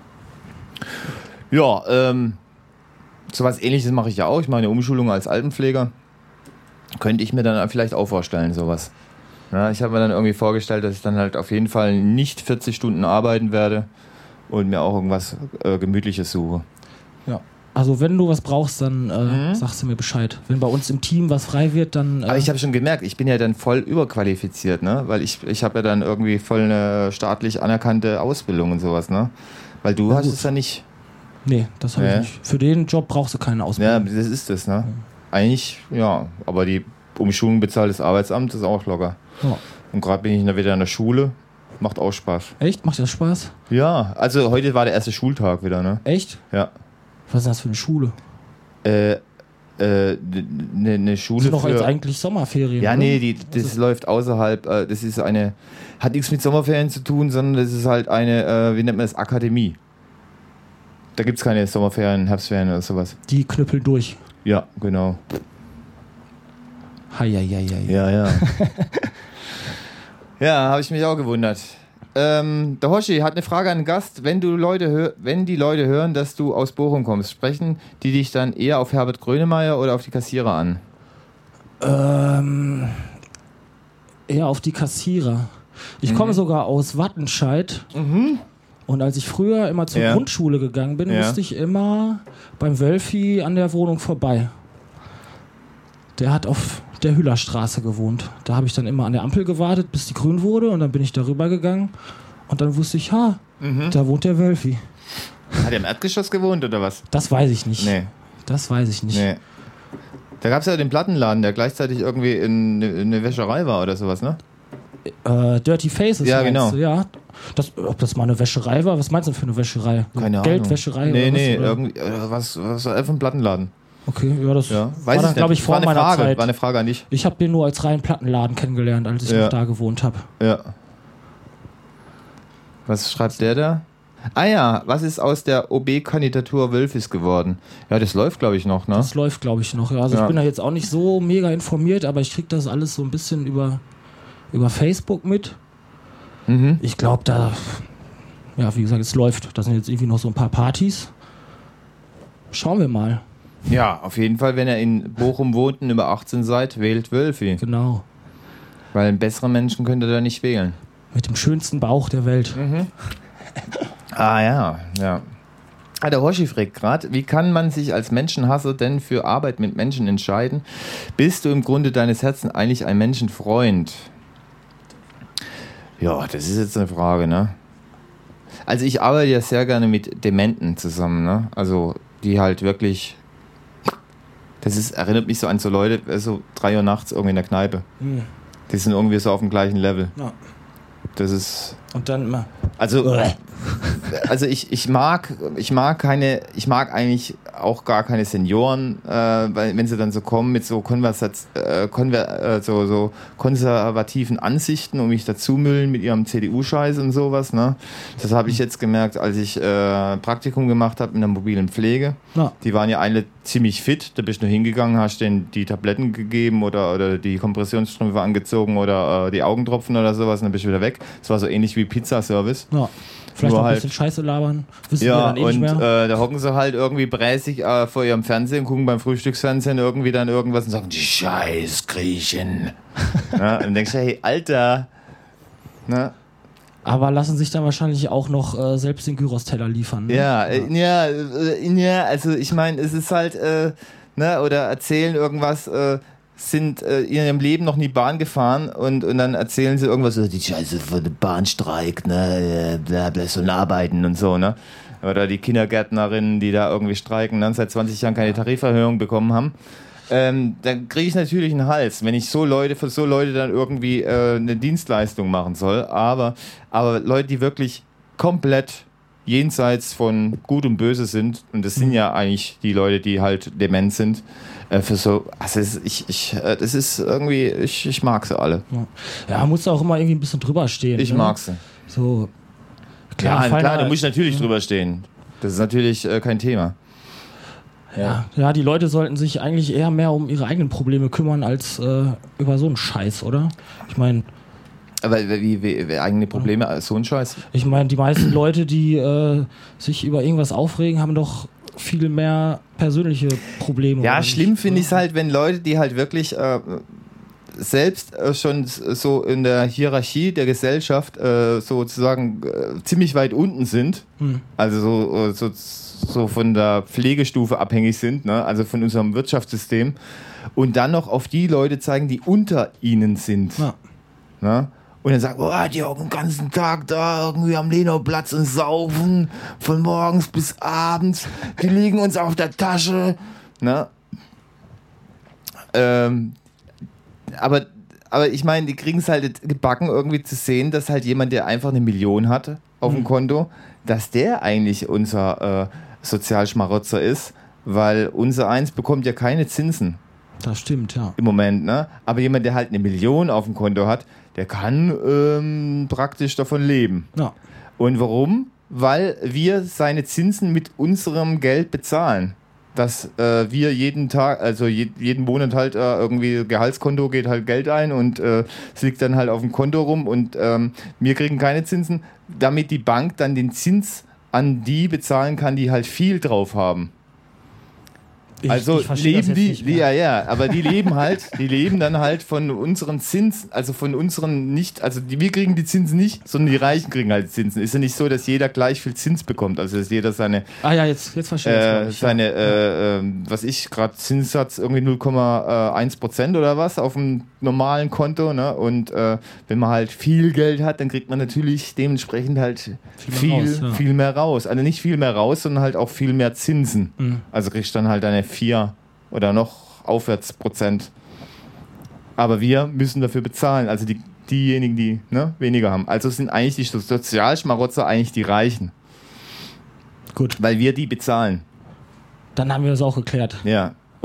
Ja, sowas Ähnliches mache ich ja auch. Ich mache eine Umschulung als Altenpfleger. Könnte ich mir dann vielleicht auch vorstellen, sowas. Ja, ich habe mir dann irgendwie vorgestellt, dass ich dann halt auf jeden Fall nicht 40 Stunden arbeiten werde und mir auch irgendwas Gemütliches suche. Ja. Also wenn du was brauchst, dann sagst du mir Bescheid. Wenn bei uns im Team was frei wird, dann... Aber ich habe schon gemerkt, ich bin ja dann voll überqualifiziert, ne? Weil ich habe ja dann irgendwie voll eine staatlich anerkannte Ausbildung und sowas, ne? Weil du hast es ja nicht. Nee, das habe ich nicht. Für den Job brauchst du keine Ja, Ausbildung. das ist es, ne? Eigentlich, ja. Aber die Umschulung bezahlt das Arbeitsamt ist auch locker. Ja. Und gerade bin ich wieder in der Schule. Macht auch Spaß. Echt? Macht dir das Spaß? Ja, also heute war der erste Schultag wieder, ne? Echt? Ja. Was ist das für eine Schule? Eine Schule Das sind doch für... jetzt eigentlich Sommerferien. Ja, oder? nee, das läuft außerhalb. Das ist hat nichts mit Sommerferien zu tun, sondern das ist halt eine, wie nennt man das, Akademie. Da gibt es keine Sommerferien, Herbstferien oder sowas. Die knüppeln durch. Ja, genau. Heieiei. Ja, ja. Ja, habe ich mich auch gewundert. Der Hoshi hat eine Frage an den Gast. Wenn die Leute hören, dass du aus Bochum kommst, sprechen die dich dann eher auf Herbert Grönemeyer oder auf die Kassierer an? Eher auf die Kassierer. Ich komme sogar aus Wattenscheid. Und als ich früher immer zur Ja. Grundschule gegangen bin, Ja. musste ich immer beim Wölfi an der Wohnung vorbei. Der hat auf der Hüllerstraße gewohnt. Da habe ich dann immer an der Ampel gewartet, bis die grün wurde. Und dann bin ich darüber gegangen. Und dann wusste ich, da wohnt der Wölfi. Hat er im Erdgeschoss gewohnt oder was? Das weiß ich nicht. Nee. Das weiß ich nicht. Nee. Da gab es ja den Plattenladen, der gleichzeitig irgendwie in eine Wäscherei war oder sowas, ne? Dirty Faces, Ja, meinst genau. du? Ja. Ob das mal eine Wäscherei war? Was meinst du für eine Wäscherei? Keine Ahnung. Geldwäscherei Nee, oder was? nee, Oder? irgendwie, was einfach ein Plattenladen. Okay, ja, das Ja, war dann, glaube ich, vor war eine meiner Frage, Zeit. War eine Frage an dich. Ich habe den nur als reinen Plattenladen kennengelernt, als ich Ja. noch da gewohnt habe. Ja. Was schreibt der da? Ah ja, was ist aus der OB-Kandidatur Wölfis geworden? Ja, das läuft, glaube ich, noch, ne? Das läuft, glaube ich, noch. Ja. Also ich bin da jetzt auch nicht so mega informiert, aber ich kriege das alles so ein bisschen über Facebook mit. Mhm. Ich glaube, wie gesagt, es läuft. Da sind jetzt irgendwie noch so ein paar Partys. Schauen wir mal. Ja, auf jeden Fall, wenn ihr in Bochum wohnt und über 18 seid, wählt Wölfi. Genau. Weil einen besseren Menschen könnt ihr da nicht wählen. Mit dem schönsten Bauch der Welt. Ah ja. Der Hoshi fragt gerade, wie kann man sich als Menschenhasser denn für Arbeit mit Menschen entscheiden? Bist du im Grunde deines Herzens eigentlich ein Menschenfreund? Ja, das ist jetzt eine Frage, ne? Also ich arbeite ja sehr gerne mit Dementen zusammen, ne? Also die halt wirklich... erinnert mich so an so Leute, so 3 Uhr nachts irgendwie in der Kneipe. Die sind irgendwie so auf dem gleichen Level. Ja. Das ist... Und dann immer... Also ich mag eigentlich auch gar keine Senioren, weil wenn sie dann so kommen mit so so konservativen Ansichten und mich dazumüllen mit ihrem CDU-Scheiß und sowas, ne? Das habe ich jetzt gemerkt, als ich Praktikum gemacht habe in der mobilen Pflege. Ja. Die waren ja alle ziemlich fit, da bist du nur hingegangen, hast denen die Tabletten gegeben oder die Kompressionsstrümpfe angezogen oder die Augentropfen oder sowas und dann bist du wieder weg. Das war so ähnlich wie Pizzaservice. Ja. Vielleicht noch ein bisschen Scheiße labern. Wissen wir dann nicht mehr. Da hocken sie halt irgendwie bräsig vor ihrem Fernsehen, gucken beim Frühstücksfernsehen irgendwie dann irgendwas und sagen, die Scheißgriechen. Ja, und dann denkst du, hey, Alter. Na? Aber lassen sich dann wahrscheinlich auch noch selbst den Gyros-Teller liefern. Ne? Ja, also ich meine, es ist halt, oder erzählen irgendwas, sind in ihrem Leben noch nie Bahn gefahren und dann erzählen sie irgendwas, die Scheiße von dem Bahnstreik, ne, so arbeiten und so, ne? Oder die Kindergärtnerinnen, die da irgendwie streiken, dann seit 20 Jahren keine Tariferhöhung bekommen haben. Dann kriege ich natürlich einen Hals, wenn ich für so Leute dann irgendwie eine Dienstleistung machen soll. Aber Leute, die wirklich komplett jenseits von Gut und Böse sind, und das sind ja eigentlich die Leute, die halt dement sind, das ist irgendwie, ich mag sie alle. Ja, musst du auch immer irgendwie ein bisschen drüber stehen. Ich mag sie. So, klar, da muss ich natürlich drüber stehen. Das ist natürlich kein Thema. Ja, die Leute sollten sich eigentlich eher mehr um ihre eigenen Probleme kümmern, als über so einen Scheiß, oder? Ich meine... Aber wie eigene Probleme, so ein Scheiß? Ich meine, die meisten Leute, die sich über irgendwas aufregen, haben doch viel mehr persönliche Probleme. Ja, schlimm finde ich es halt, wenn Leute, die halt wirklich selbst schon so in der Hierarchie der Gesellschaft sozusagen ziemlich weit unten sind, also so von der Pflegestufe abhängig sind, ne? Also von unserem Wirtschaftssystem, und dann noch auf die Leute zeigen, die unter ihnen sind. Ja. Ne? Und dann sagen, die hocken den ganzen Tag da irgendwie am Lenauplatz und saufen von morgens bis abends. Die liegen uns auf der Tasche. Ne? Aber ich meine, die kriegen es halt gebacken, irgendwie zu sehen, dass halt jemand, der einfach 1 Million hat auf dem Konto, dass der eigentlich unser Sozialschmarotzer ist, weil unser Eins bekommt ja keine Zinsen. Das stimmt, ja. Im Moment, ne? Aber jemand, der halt 1 Million auf dem Konto hat, der kann praktisch davon leben. Ja. Und warum? Weil wir seine Zinsen mit unserem Geld bezahlen. Dass wir jeden Tag, also jeden Monat halt irgendwie Gehaltskonto geht halt Geld ein und es liegt dann halt auf dem Konto rum und wir kriegen keine Zinsen, damit die Bank dann den Zins an die bezahlen kann, die halt viel drauf haben. Also leben die, aber die leben dann halt von unseren Zinsen, also von unseren nicht, also wir kriegen die Zinsen nicht, sondern die Reichen kriegen halt Zinsen. Ist ja nicht so, dass jeder gleich viel Zins bekommt, also dass jeder seine, jetzt verstehe ich. Was ich gerade Zinssatz irgendwie 0,1% oder was auf dem normalen Konto, ne? Und wenn man halt viel Geld hat, dann kriegt man natürlich dementsprechend halt viel mehr raus. Also nicht viel mehr raus, sondern halt auch viel mehr Zinsen. Mhm. Also kriegst dann halt eine 4 oder noch aufwärts Prozent. Aber wir müssen dafür bezahlen. Also diejenigen, die weniger haben. Also sind eigentlich die Sozialschmarotzer eigentlich die Reichen. Gut. Weil wir die bezahlen. Dann haben wir das auch geklärt. Ja.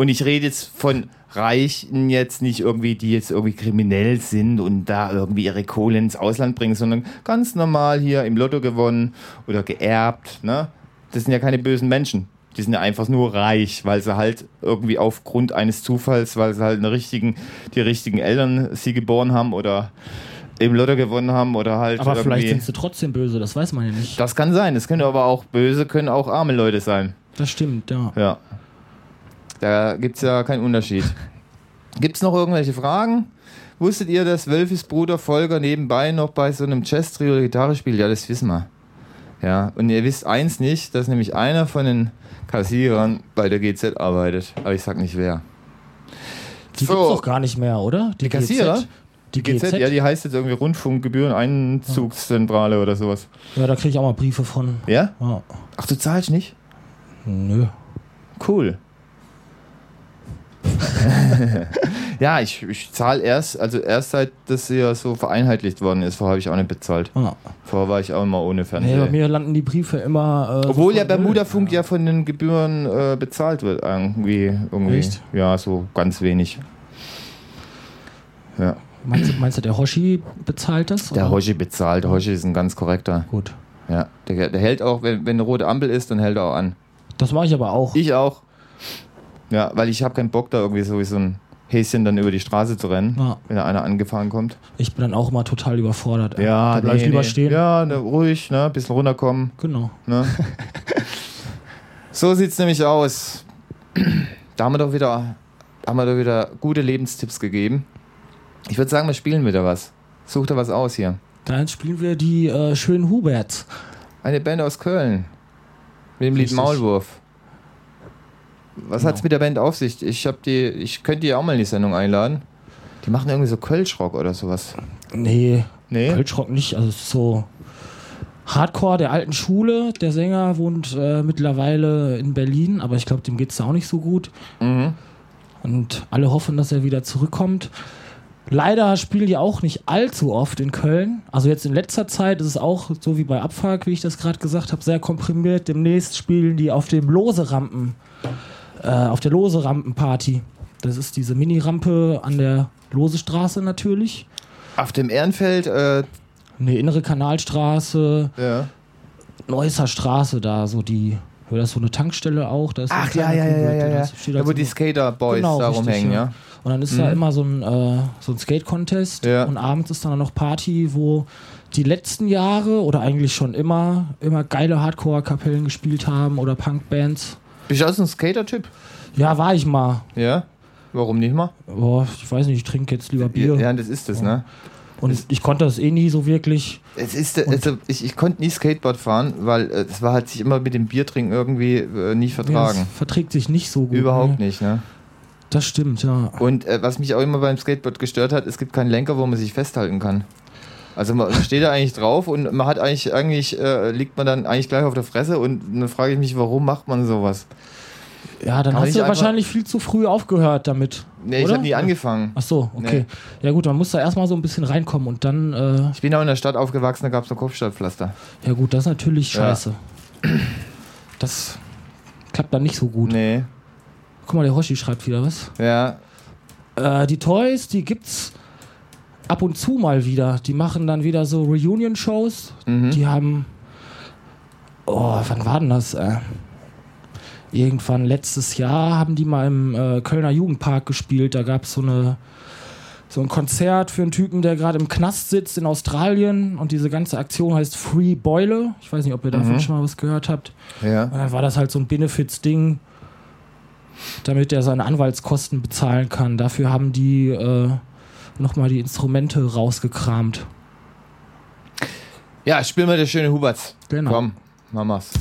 Und ich rede jetzt von Reichen jetzt nicht irgendwie, die jetzt irgendwie kriminell sind und da irgendwie ihre Kohle ins Ausland bringen, sondern ganz normal hier im Lotto gewonnen oder geerbt. Ne? Das sind ja keine bösen Menschen. Die sind ja einfach nur reich, weil sie halt irgendwie aufgrund eines Zufalls, weil sie halt die richtigen Eltern sie geboren haben oder im Lotto gewonnen haben oder halt Aber irgendwie... vielleicht sind sie trotzdem böse, das weiß man ja nicht. Das kann sein. Das können aber auch böse, können auch arme Leute sein. Das stimmt, ja. Ja. Da gibt es ja keinen Unterschied. Gibt es noch irgendwelche Fragen? Wusstet ihr, dass Wölfis Bruder Volker nebenbei noch bei so einem Jazz-Trio Gitarre spielt? Ja, das wissen wir. Ja, und ihr wisst eins nicht, dass nämlich einer von den Kassierern bei der GZ arbeitet. Aber ich sag nicht wer. Die gibt's doch gar nicht mehr, oder? Die Kassierer? GZ? Die GZ? Ja, die heißt jetzt irgendwie Rundfunkgebühren-Einzugszentrale oder sowas. Ja, da kriege ich auch mal Briefe von. Ja? Ja. Ach, du zahlst nicht? Nö. Cool. Ja, ich zahle erst seit das ja so vereinheitlicht worden ist. Vorher habe ich auch nicht bezahlt. Ah. Vorher war ich auch immer ohne Fernseher. Nee, bei mir landen die Briefe immer... Obwohl ja Bermuda-Funk ja von den Gebühren bezahlt wird. Irgendwie. Echt? Ja, so ganz wenig. Ja. Meinst du, der Hoshi bezahlt das? Der oder? Hoshi bezahlt. Der Hoshi ist ein ganz korrekter. Gut. Ja, der hält auch, wenn eine rote Ampel ist, dann hält er auch an. Das mache ich aber auch. Ich auch. Ja, weil ich habe keinen Bock, da irgendwie so wie so ein Häschen dann über die Straße zu rennen, Ja. wenn da einer angefahren kommt. Ich bin dann auch immer total überfordert. Ja, da bleib ich lieber stehen. Ja, ruhig, ne, ein bisschen runterkommen. Genau. Ne? So sieht's nämlich aus. Da haben wir doch wieder gute Lebenstipps gegeben. Ich würde sagen, wir spielen wieder was. Such dir was aus hier. Dann spielen wir die schönen Huberts. Eine Band aus Köln. Mit dem Lied Richtig. Maulwurf. Was hat's mit der Band auf sich? Ich könnte die auch mal in die Sendung einladen. Die machen irgendwie so Kölschrock oder sowas. Nee, Nee? Kölschrock nicht. Also es ist so Hardcore der alten Schule. Der Sänger wohnt mittlerweile in Berlin, aber ich glaube, dem geht's da auch nicht so gut. Mhm. Und alle hoffen, dass er wieder zurückkommt. Leider spielen die auch nicht allzu oft in Köln. Also jetzt in letzter Zeit ist es auch so wie bei Abfuck, wie ich das gerade gesagt habe, sehr komprimiert. Demnächst spielen die auf dem auf der Lose-Rampen-Party. Das ist diese Mini-Rampe an der Lose-Straße natürlich. Auf dem Ehrenfeld, Eine innere Kanalstraße, ja. Neusser Straße da, so die... Das ist so eine Tankstelle auch. Da ist so ein Ach ja, kleiner Kuhgürtel, ja. das steht Da halt wo so die Skater-Boys da richtig, rumhängen, ja. Und dann ist da immer so ein Skate-Contest Ja. und abends ist dann noch Party, wo die letzten Jahre oder eigentlich schon immer geile Hardcore-Kapellen gespielt haben oder Punk-Bands. Bist du auch so ein Skater-Typ? Ja, war ich mal. Ja. Warum nicht mal? Boah, ich weiß nicht, ich trinke jetzt lieber Bier. Ja, das ist das, ne? Und ich konnte das eh nie so wirklich. Ich konnte nie Skateboard fahren, weil es war halt sich immer mit dem Biertrinken irgendwie nie vertragen. Das verträgt sich nicht so gut. Überhaupt ne? nicht, ne? Das stimmt, ja. Und was mich auch immer beim Skateboard gestört hat, es gibt keinen Lenker, wo man sich festhalten kann. Also man steht da eigentlich drauf und man hat eigentlich liegt man dann eigentlich gleich auf der Fresse und dann frage ich mich, warum macht man sowas? Ja, dann Kann hast ich du einfach- wahrscheinlich viel zu früh aufgehört damit. Nee, ich oder? habe nie angefangen. Ach so, okay. Ja gut, man muss da erstmal so ein bisschen reinkommen und dann, Ich bin auch in der Stadt aufgewachsen, da gab es noch Kopfsteinpflaster. ja gut, das ist natürlich Ja. scheiße. Das klappt dann nicht so gut. Nee, Guck mal, der Hoshi schreibt wieder was. ja. Die Toys, die gibt's ab und zu mal wieder. Die machen dann wieder so Reunion-Shows. Die haben... Oh, wann war denn das? Irgendwann letztes Jahr haben die mal im Kölner Jugendpark gespielt. Da gab es so ein Konzert für einen Typen, der gerade im Knast sitzt in Australien. Und diese ganze Aktion heißt Free Beule. Ich weiß nicht, ob ihr davon schon mal was gehört habt. Ja. Und dann war das halt so ein Benefits-Ding, damit er seine Anwaltskosten bezahlen kann. Dafür haben die nochmal die Instrumente rausgekramt. Ja, spiel mal der schöne Huberts. Genau. Komm, Mamas.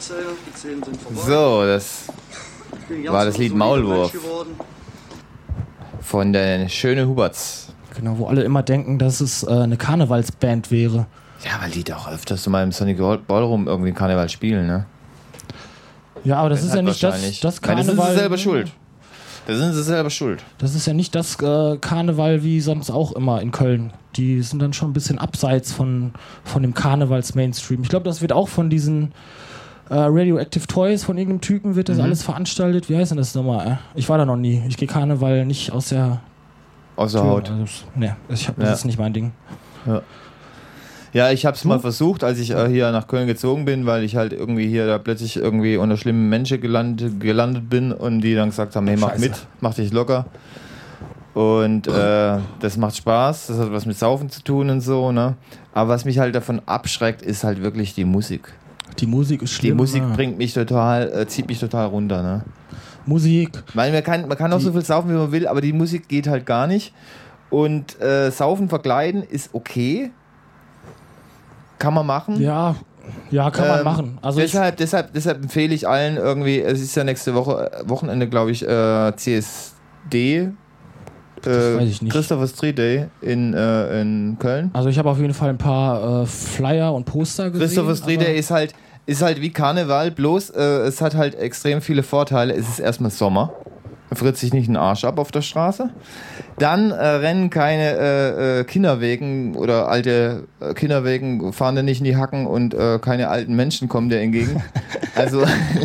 die 10 sind vorbei. So, das Ich bin ganz war das Lied solider Maulwurf. Mensch geworden. von der Schöne Huberts. Genau, wo alle immer denken, dass es eine Karnevalsband wäre. Ja, weil die doch öfters mal im Sonic Ballroom irgendwie Karneval spielen, ne? Ja, aber das ist ja nicht das Nein, Karneval. da sind sie selber schuld. Da sind sie selber schuld. Das ist ja nicht das Karneval wie sonst auch immer in Köln. Die sind dann schon ein bisschen abseits von dem Karnevals-Mainstream. Ich glaube, das wird auch von diesen Radioactive Toys, von irgendeinem Typen wird das alles veranstaltet. Wie heißt denn das nochmal? Ich war da noch nie. Ich gehe Karneval nicht aus der Außer Tür. Haut. Also, das ist nicht mein Ding. Ja, ich habe es mal versucht, als ich hier nach Köln gezogen bin, weil ich halt irgendwie hier da plötzlich irgendwie unter schlimmen Menschen gelandet bin und die dann gesagt haben, hey, mach Scheiße. mit, mach dich locker. Und das macht Spaß, das hat was mit Saufen zu tun und so, ne? Aber was mich halt davon abschreckt, ist halt wirklich die Musik. Die Musik ist schlimm. Die Musik ja. bringt mich total, zieht mich total runter, ne? Musik. Weil man kann auch so viel saufen, wie man will, aber die Musik geht halt gar nicht. Und Saufen verkleiden ist okay. Kann man machen. Ja, kann man machen. Also deshalb empfehle ich allen irgendwie, es ist ja nächste Wochenende, glaube ich, CSD. weiß ich nicht. Christopher Street Day in Köln. Also ich habe auf jeden Fall ein paar Flyer und Poster gesehen. Christopher Street Day ist halt wie Karneval, bloß es hat halt extrem viele Vorteile. Es ist erstmal Sommer. Man friert sich nicht den Arsch ab auf der Straße. Dann rennen keine Kinderwegen oder alte Kinderwegen, fahren dir nicht in die Hacken und keine alten Menschen kommen dir entgegen. Also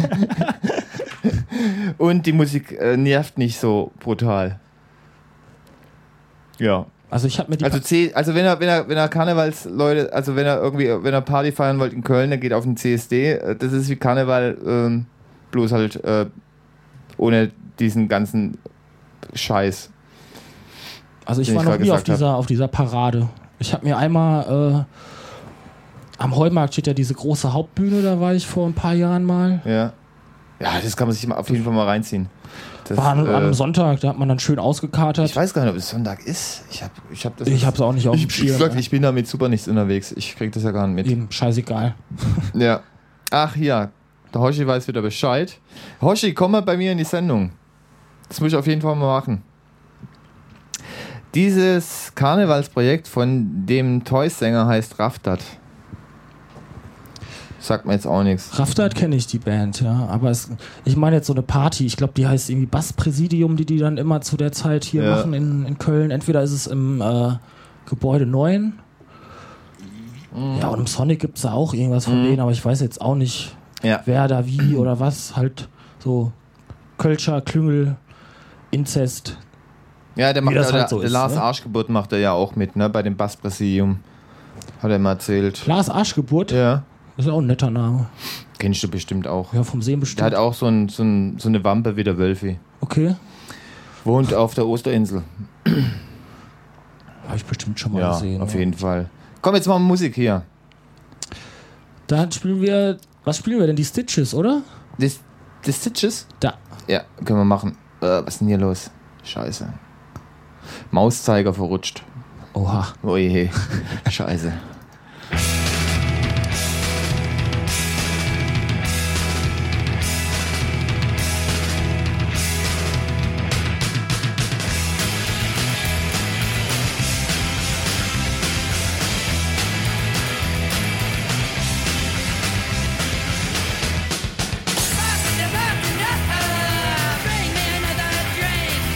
und die Musik nervt nicht so brutal. Ja. Also ich habe mir die Also wenn er Karnevalsleute, also wenn er Party feiern wollt in Köln, dann geht auf den CSD. Das ist wie Karneval, bloß halt ohne diesen ganzen Scheiß. Also ich war noch nie auf dieser Parade. Ich habe mir einmal am Heumarkt steht ja diese große Hauptbühne, da war ich vor ein paar Jahren mal. Ja. Ja, das kann man sich auf jeden Fall mal reinziehen. Das, war am Sonntag, da hat man dann schön ausgekatert. Ich weiß gar nicht, ob es Sonntag ist. Ich hab's auch nicht auf dem Schirm. Ich bin damit super nichts unterwegs. Ich krieg das ja gar nicht mit. Eben, scheißegal. Ja. Ach ja, der Hoshi weiß wieder Bescheid. Hoshi, komm mal bei mir in die Sendung. Das muss ich auf jeden Fall mal machen. Dieses Karnevalsprojekt von dem Toys-Sänger heißt Raftat. Sagt mir jetzt auch nichts. Raftat kenne ich die Band, ja. Aber ich meine jetzt so eine Party. Ich glaube, die heißt irgendwie Basspräsidium, die dann immer zu der Zeit hier machen in Köln. Entweder ist es im Gebäude 9. Ja, und im Sonic gibt es da auch irgendwas von denen, aber ich weiß jetzt auch nicht, wer da wie oder was. Halt so Kölscher, Klüngel, Inzest. Ja, der macht das halt so der ist, Lars ne? Arschgeburt macht er ja auch mit, ne? Bei dem Basspräsidium. Hat er mal erzählt. Lars Arschgeburt? Ja. Das ist auch ein netter Name. Kennst du bestimmt auch. Ja, vom Sehen Der bestimmt. hat auch so eine Wampe wie der Wölfi. Okay. Wohnt auf der Osterinsel. Habe ich bestimmt schon mal gesehen. Auf jeden Fall. Komm, jetzt machen wir Musik hier. Dann was spielen wir denn? Die Stitches, oder? Die Stitches? Da. Ja, können wir machen. Was ist denn hier los? Scheiße. Mauszeiger verrutscht. Oha. Oje. Scheiße.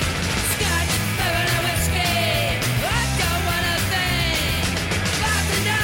Scotch, bourbon, and whiskey. I don't wanna think.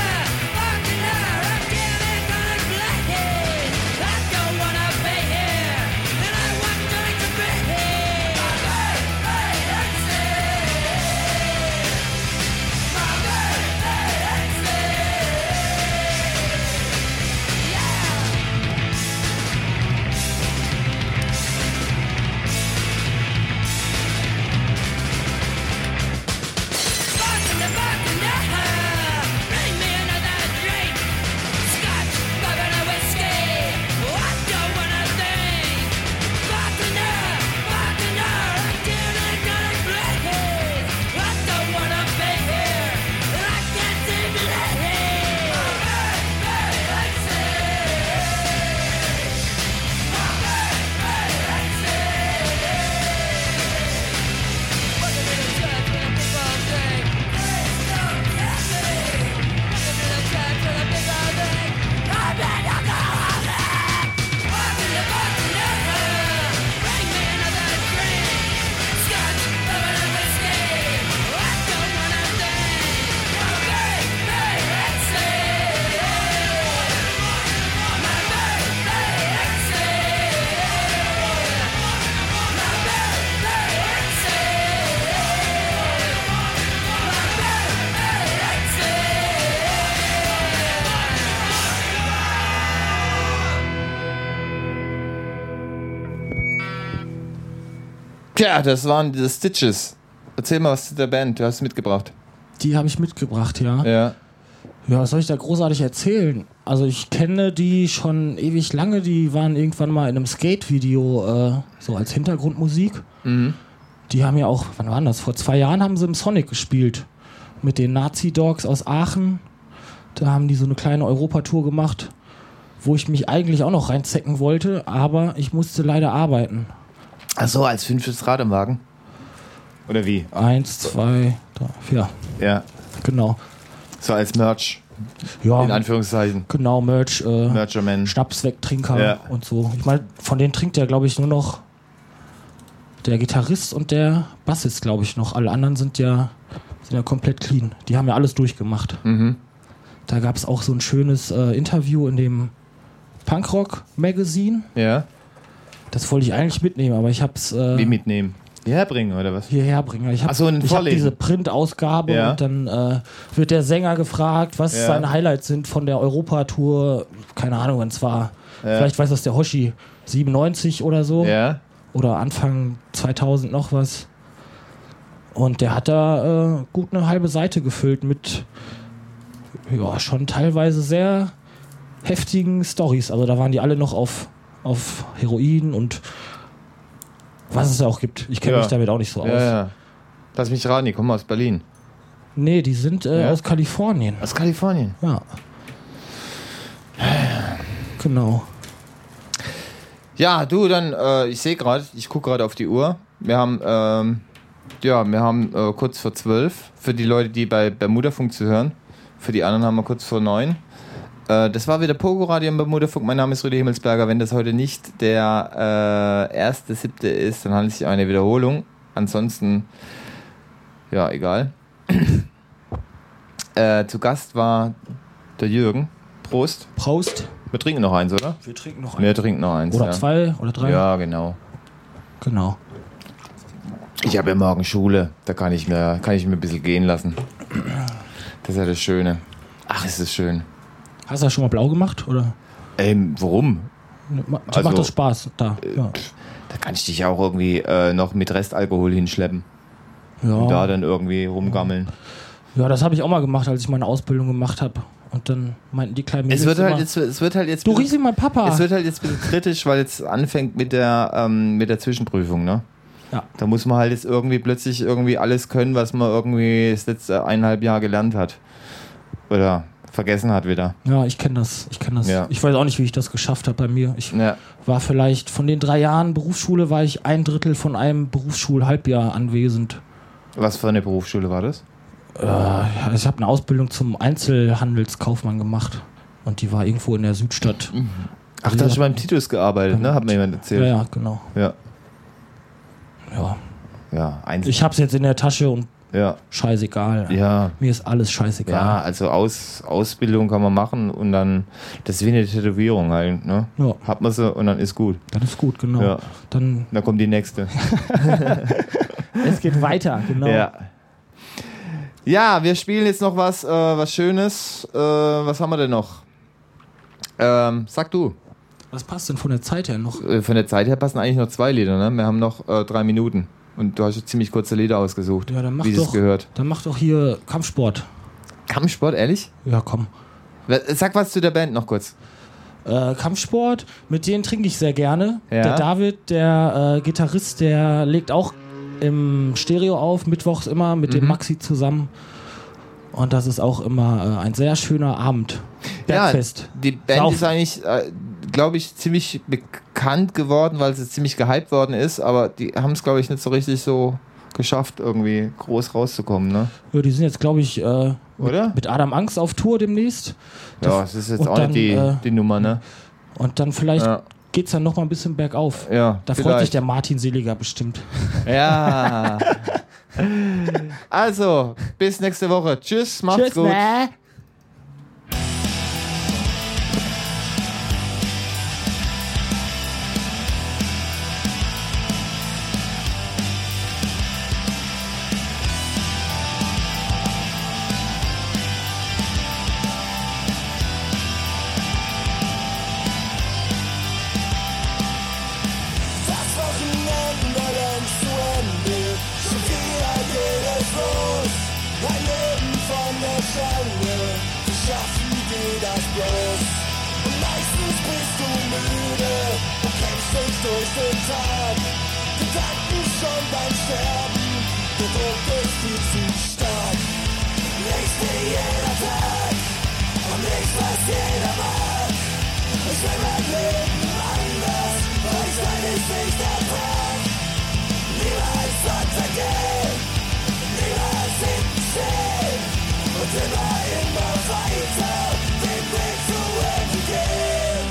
Tja, das waren die Stitches. Erzähl mal was zu der Band, du hast es mitgebracht. Die habe ich mitgebracht, ja. Ja. Ja, was soll ich da großartig erzählen? Also ich kenne die schon ewig lange, die waren irgendwann mal in einem Skate-Video so als Hintergrundmusik. Mhm. Die haben ja auch, wann war das? Vor 2 Jahren haben sie im Sonic gespielt. Mit den Nazi-Dogs aus Aachen. Da haben die so eine kleine Europatour gemacht, wo ich mich eigentlich auch noch reinzecken wollte, aber ich musste leider arbeiten. Ach so, als 5. Rad im Wagen? Oder wie? 1, 2, 3, 4. Ja. Genau. So als Merch, Ja, in Anführungszeichen. genau, Merch, Mercherman. Schnapswegtrinker Ja. und so. Ich meine, von denen trinkt ja, glaube ich, nur noch der Gitarrist und der Bassist, glaube ich, noch. Alle anderen sind ja komplett clean. Die haben ja alles durchgemacht. Mhm. Da gab es auch so ein schönes Interview in dem Punkrock-Magazin. Ja. Das wollte ich eigentlich mitnehmen, aber ich habe es Wie mitnehmen? Hierher bringen, oder was? hierher bringen. Ich Ach so, ein hab Vorlesen. diese Printausgabe Ja. und dann wird der Sänger gefragt, was Ja. seine Highlights sind von der Europatour. Keine Ahnung, wann es war. Vielleicht weiß das der Hoshi. 97 oder so. Ja. Oder Anfang 2000 noch was. Und der hat da gut eine halbe Seite gefüllt mit ja, schon teilweise sehr heftigen Storys. Also da waren die alle noch auf Heroin und was es ja auch gibt. Ich kenne Ja. mich damit auch nicht so aus. Ja, ja. Lass mich raten, die kommen aus Berlin. Nee, die sind Ja? aus Kalifornien. Aus Kalifornien. Ja. Genau. Ja, du, dann, ich sehe gerade, ich gucke gerade auf die Uhr. Wir haben kurz vor 12. Für die Leute, die bei Bermudafunk zuhören. Für die anderen haben wir kurz vor 9. Das war wieder Pogo Radio im Bermudafunk. Mein Name ist Rüdi Himmelsberger. Wenn das heute nicht der 1.7. ist, dann handelt es sich um eine Wiederholung. Ansonsten, ja, egal. Zu Gast war der Jürgen. Prost. Prost. Wir trinken noch eins, oder? Wir trinken noch Wir trinken noch eins. Oder ja. 2 oder 3. Ja, genau. Genau. Ich habe ja morgen Schule. Da kann ich mir ein bisschen gehen lassen. Das ist ja das Schöne. Ach, ist das schön. Hast du das schon mal blau gemacht? Oder? Warum? Also, Macht das Spaß? Da. Ja. Da kann ich dich ja auch irgendwie noch mit Restalkohol hinschleppen. Ja. Und da dann irgendwie rumgammeln. Ja, das habe ich auch mal gemacht, als ich meine Ausbildung gemacht habe. Und dann meinten die kleinen Es Mädels wird immer, halt jetzt du riechst wie mein Papa. Es wird halt jetzt ein bisschen kritisch, weil jetzt anfängt mit der Zwischenprüfung, ne? Ja. Da muss man halt jetzt irgendwie plötzlich alles können, was man irgendwie das letzte 1,5 Jahr gelernt hat. Oder vergessen hat wieder. Ja, ich kenne das. Ja. Ich weiß auch nicht, wie ich das geschafft habe bei mir. Ich Ja. war vielleicht von den 3 Jahren Berufsschule, war ich 1/3 von einem Berufsschul-Halbjahr anwesend. Was für eine Berufsschule war das? Ja, ich habe eine Ausbildung zum Einzelhandelskaufmann gemacht. Und die war irgendwo in der Südstadt. Ach, da hast du beim Titus gearbeitet, ne? Hat mir jemand erzählt. Ja, genau. Ja. Ja. Ja, Ich hab's jetzt in der Tasche und ja. scheißegal. Ja. Mir ist alles scheißegal. Ja, also Ausbildung kann man machen und dann, das ist wie eine Tätowierung halt, ne? Ja. Hat man sie und dann ist gut. Dann ist gut, genau. Ja. Dann Dann kommt die nächste. es geht weiter, genau. Ja. Ja, wir spielen jetzt noch was Schönes. Was haben wir denn noch? Sag du. Was passt denn von der Zeit her noch? Von der Zeit her passen eigentlich noch 2 Lieder, ne? Wir haben noch 3 Minuten. Und du hast jetzt ziemlich kurze Lieder ausgesucht, Ja, dann mach wie doch, das gehört. Dann mach doch hier Kampfsport. Kampfsport, ehrlich? Ja, komm. Sag was zu der Band noch kurz. Kampfsport, mit denen trinke ich sehr gerne. Ja. Der David, der Gitarrist, der legt auch im Stereo auf, mittwochs immer mit dem Maxi zusammen. Und das ist auch immer ein sehr schöner Abend. Bergfest. Ja, die Band Sauf. ist eigentlich, glaube ich, ziemlich bekannt geworden, weil sie ziemlich gehypt worden ist, aber die haben es, glaube ich, nicht so richtig so geschafft, irgendwie groß rauszukommen, ne? Ja, die sind jetzt, glaube ich, Oder? mit Adam Angst auf Tour demnächst. Ja, das ist jetzt und auch dann, nicht die Nummer, ne? Und dann vielleicht Ja. geht's dann noch mal ein bisschen bergauf. Ja, Da freut vielleicht. sich der Martin Seliger bestimmt. Ja. Also, bis nächste Woche. Tschüss, macht's gut. Ne? Das Wochenende lang Sweat schon beim Sterben, der Druck ist viel zu stark. Nichts wie jeder Tag und nichts, was jeder mag. Ich will mein Leben anders, weil ich deines nicht ertrag. Niemals untergehen, niemals hinten stehen und immer weiter den Weg zu Ende gehen.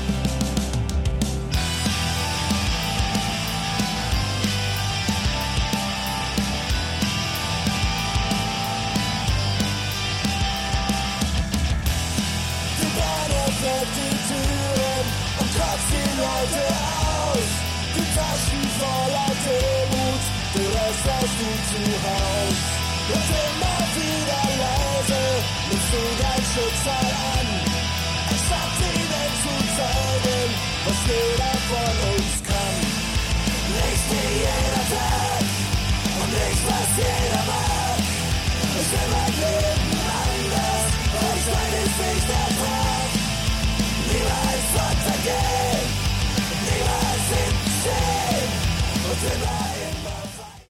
Die Bahn öffnet die Türen und kratzt die Leute aus. Die Taschen voller Demut, du lässt das du zu Haus. Und immer wieder leise nimmst du dein Schicksal an, anstatt ihnen zu zeigen, was jeder von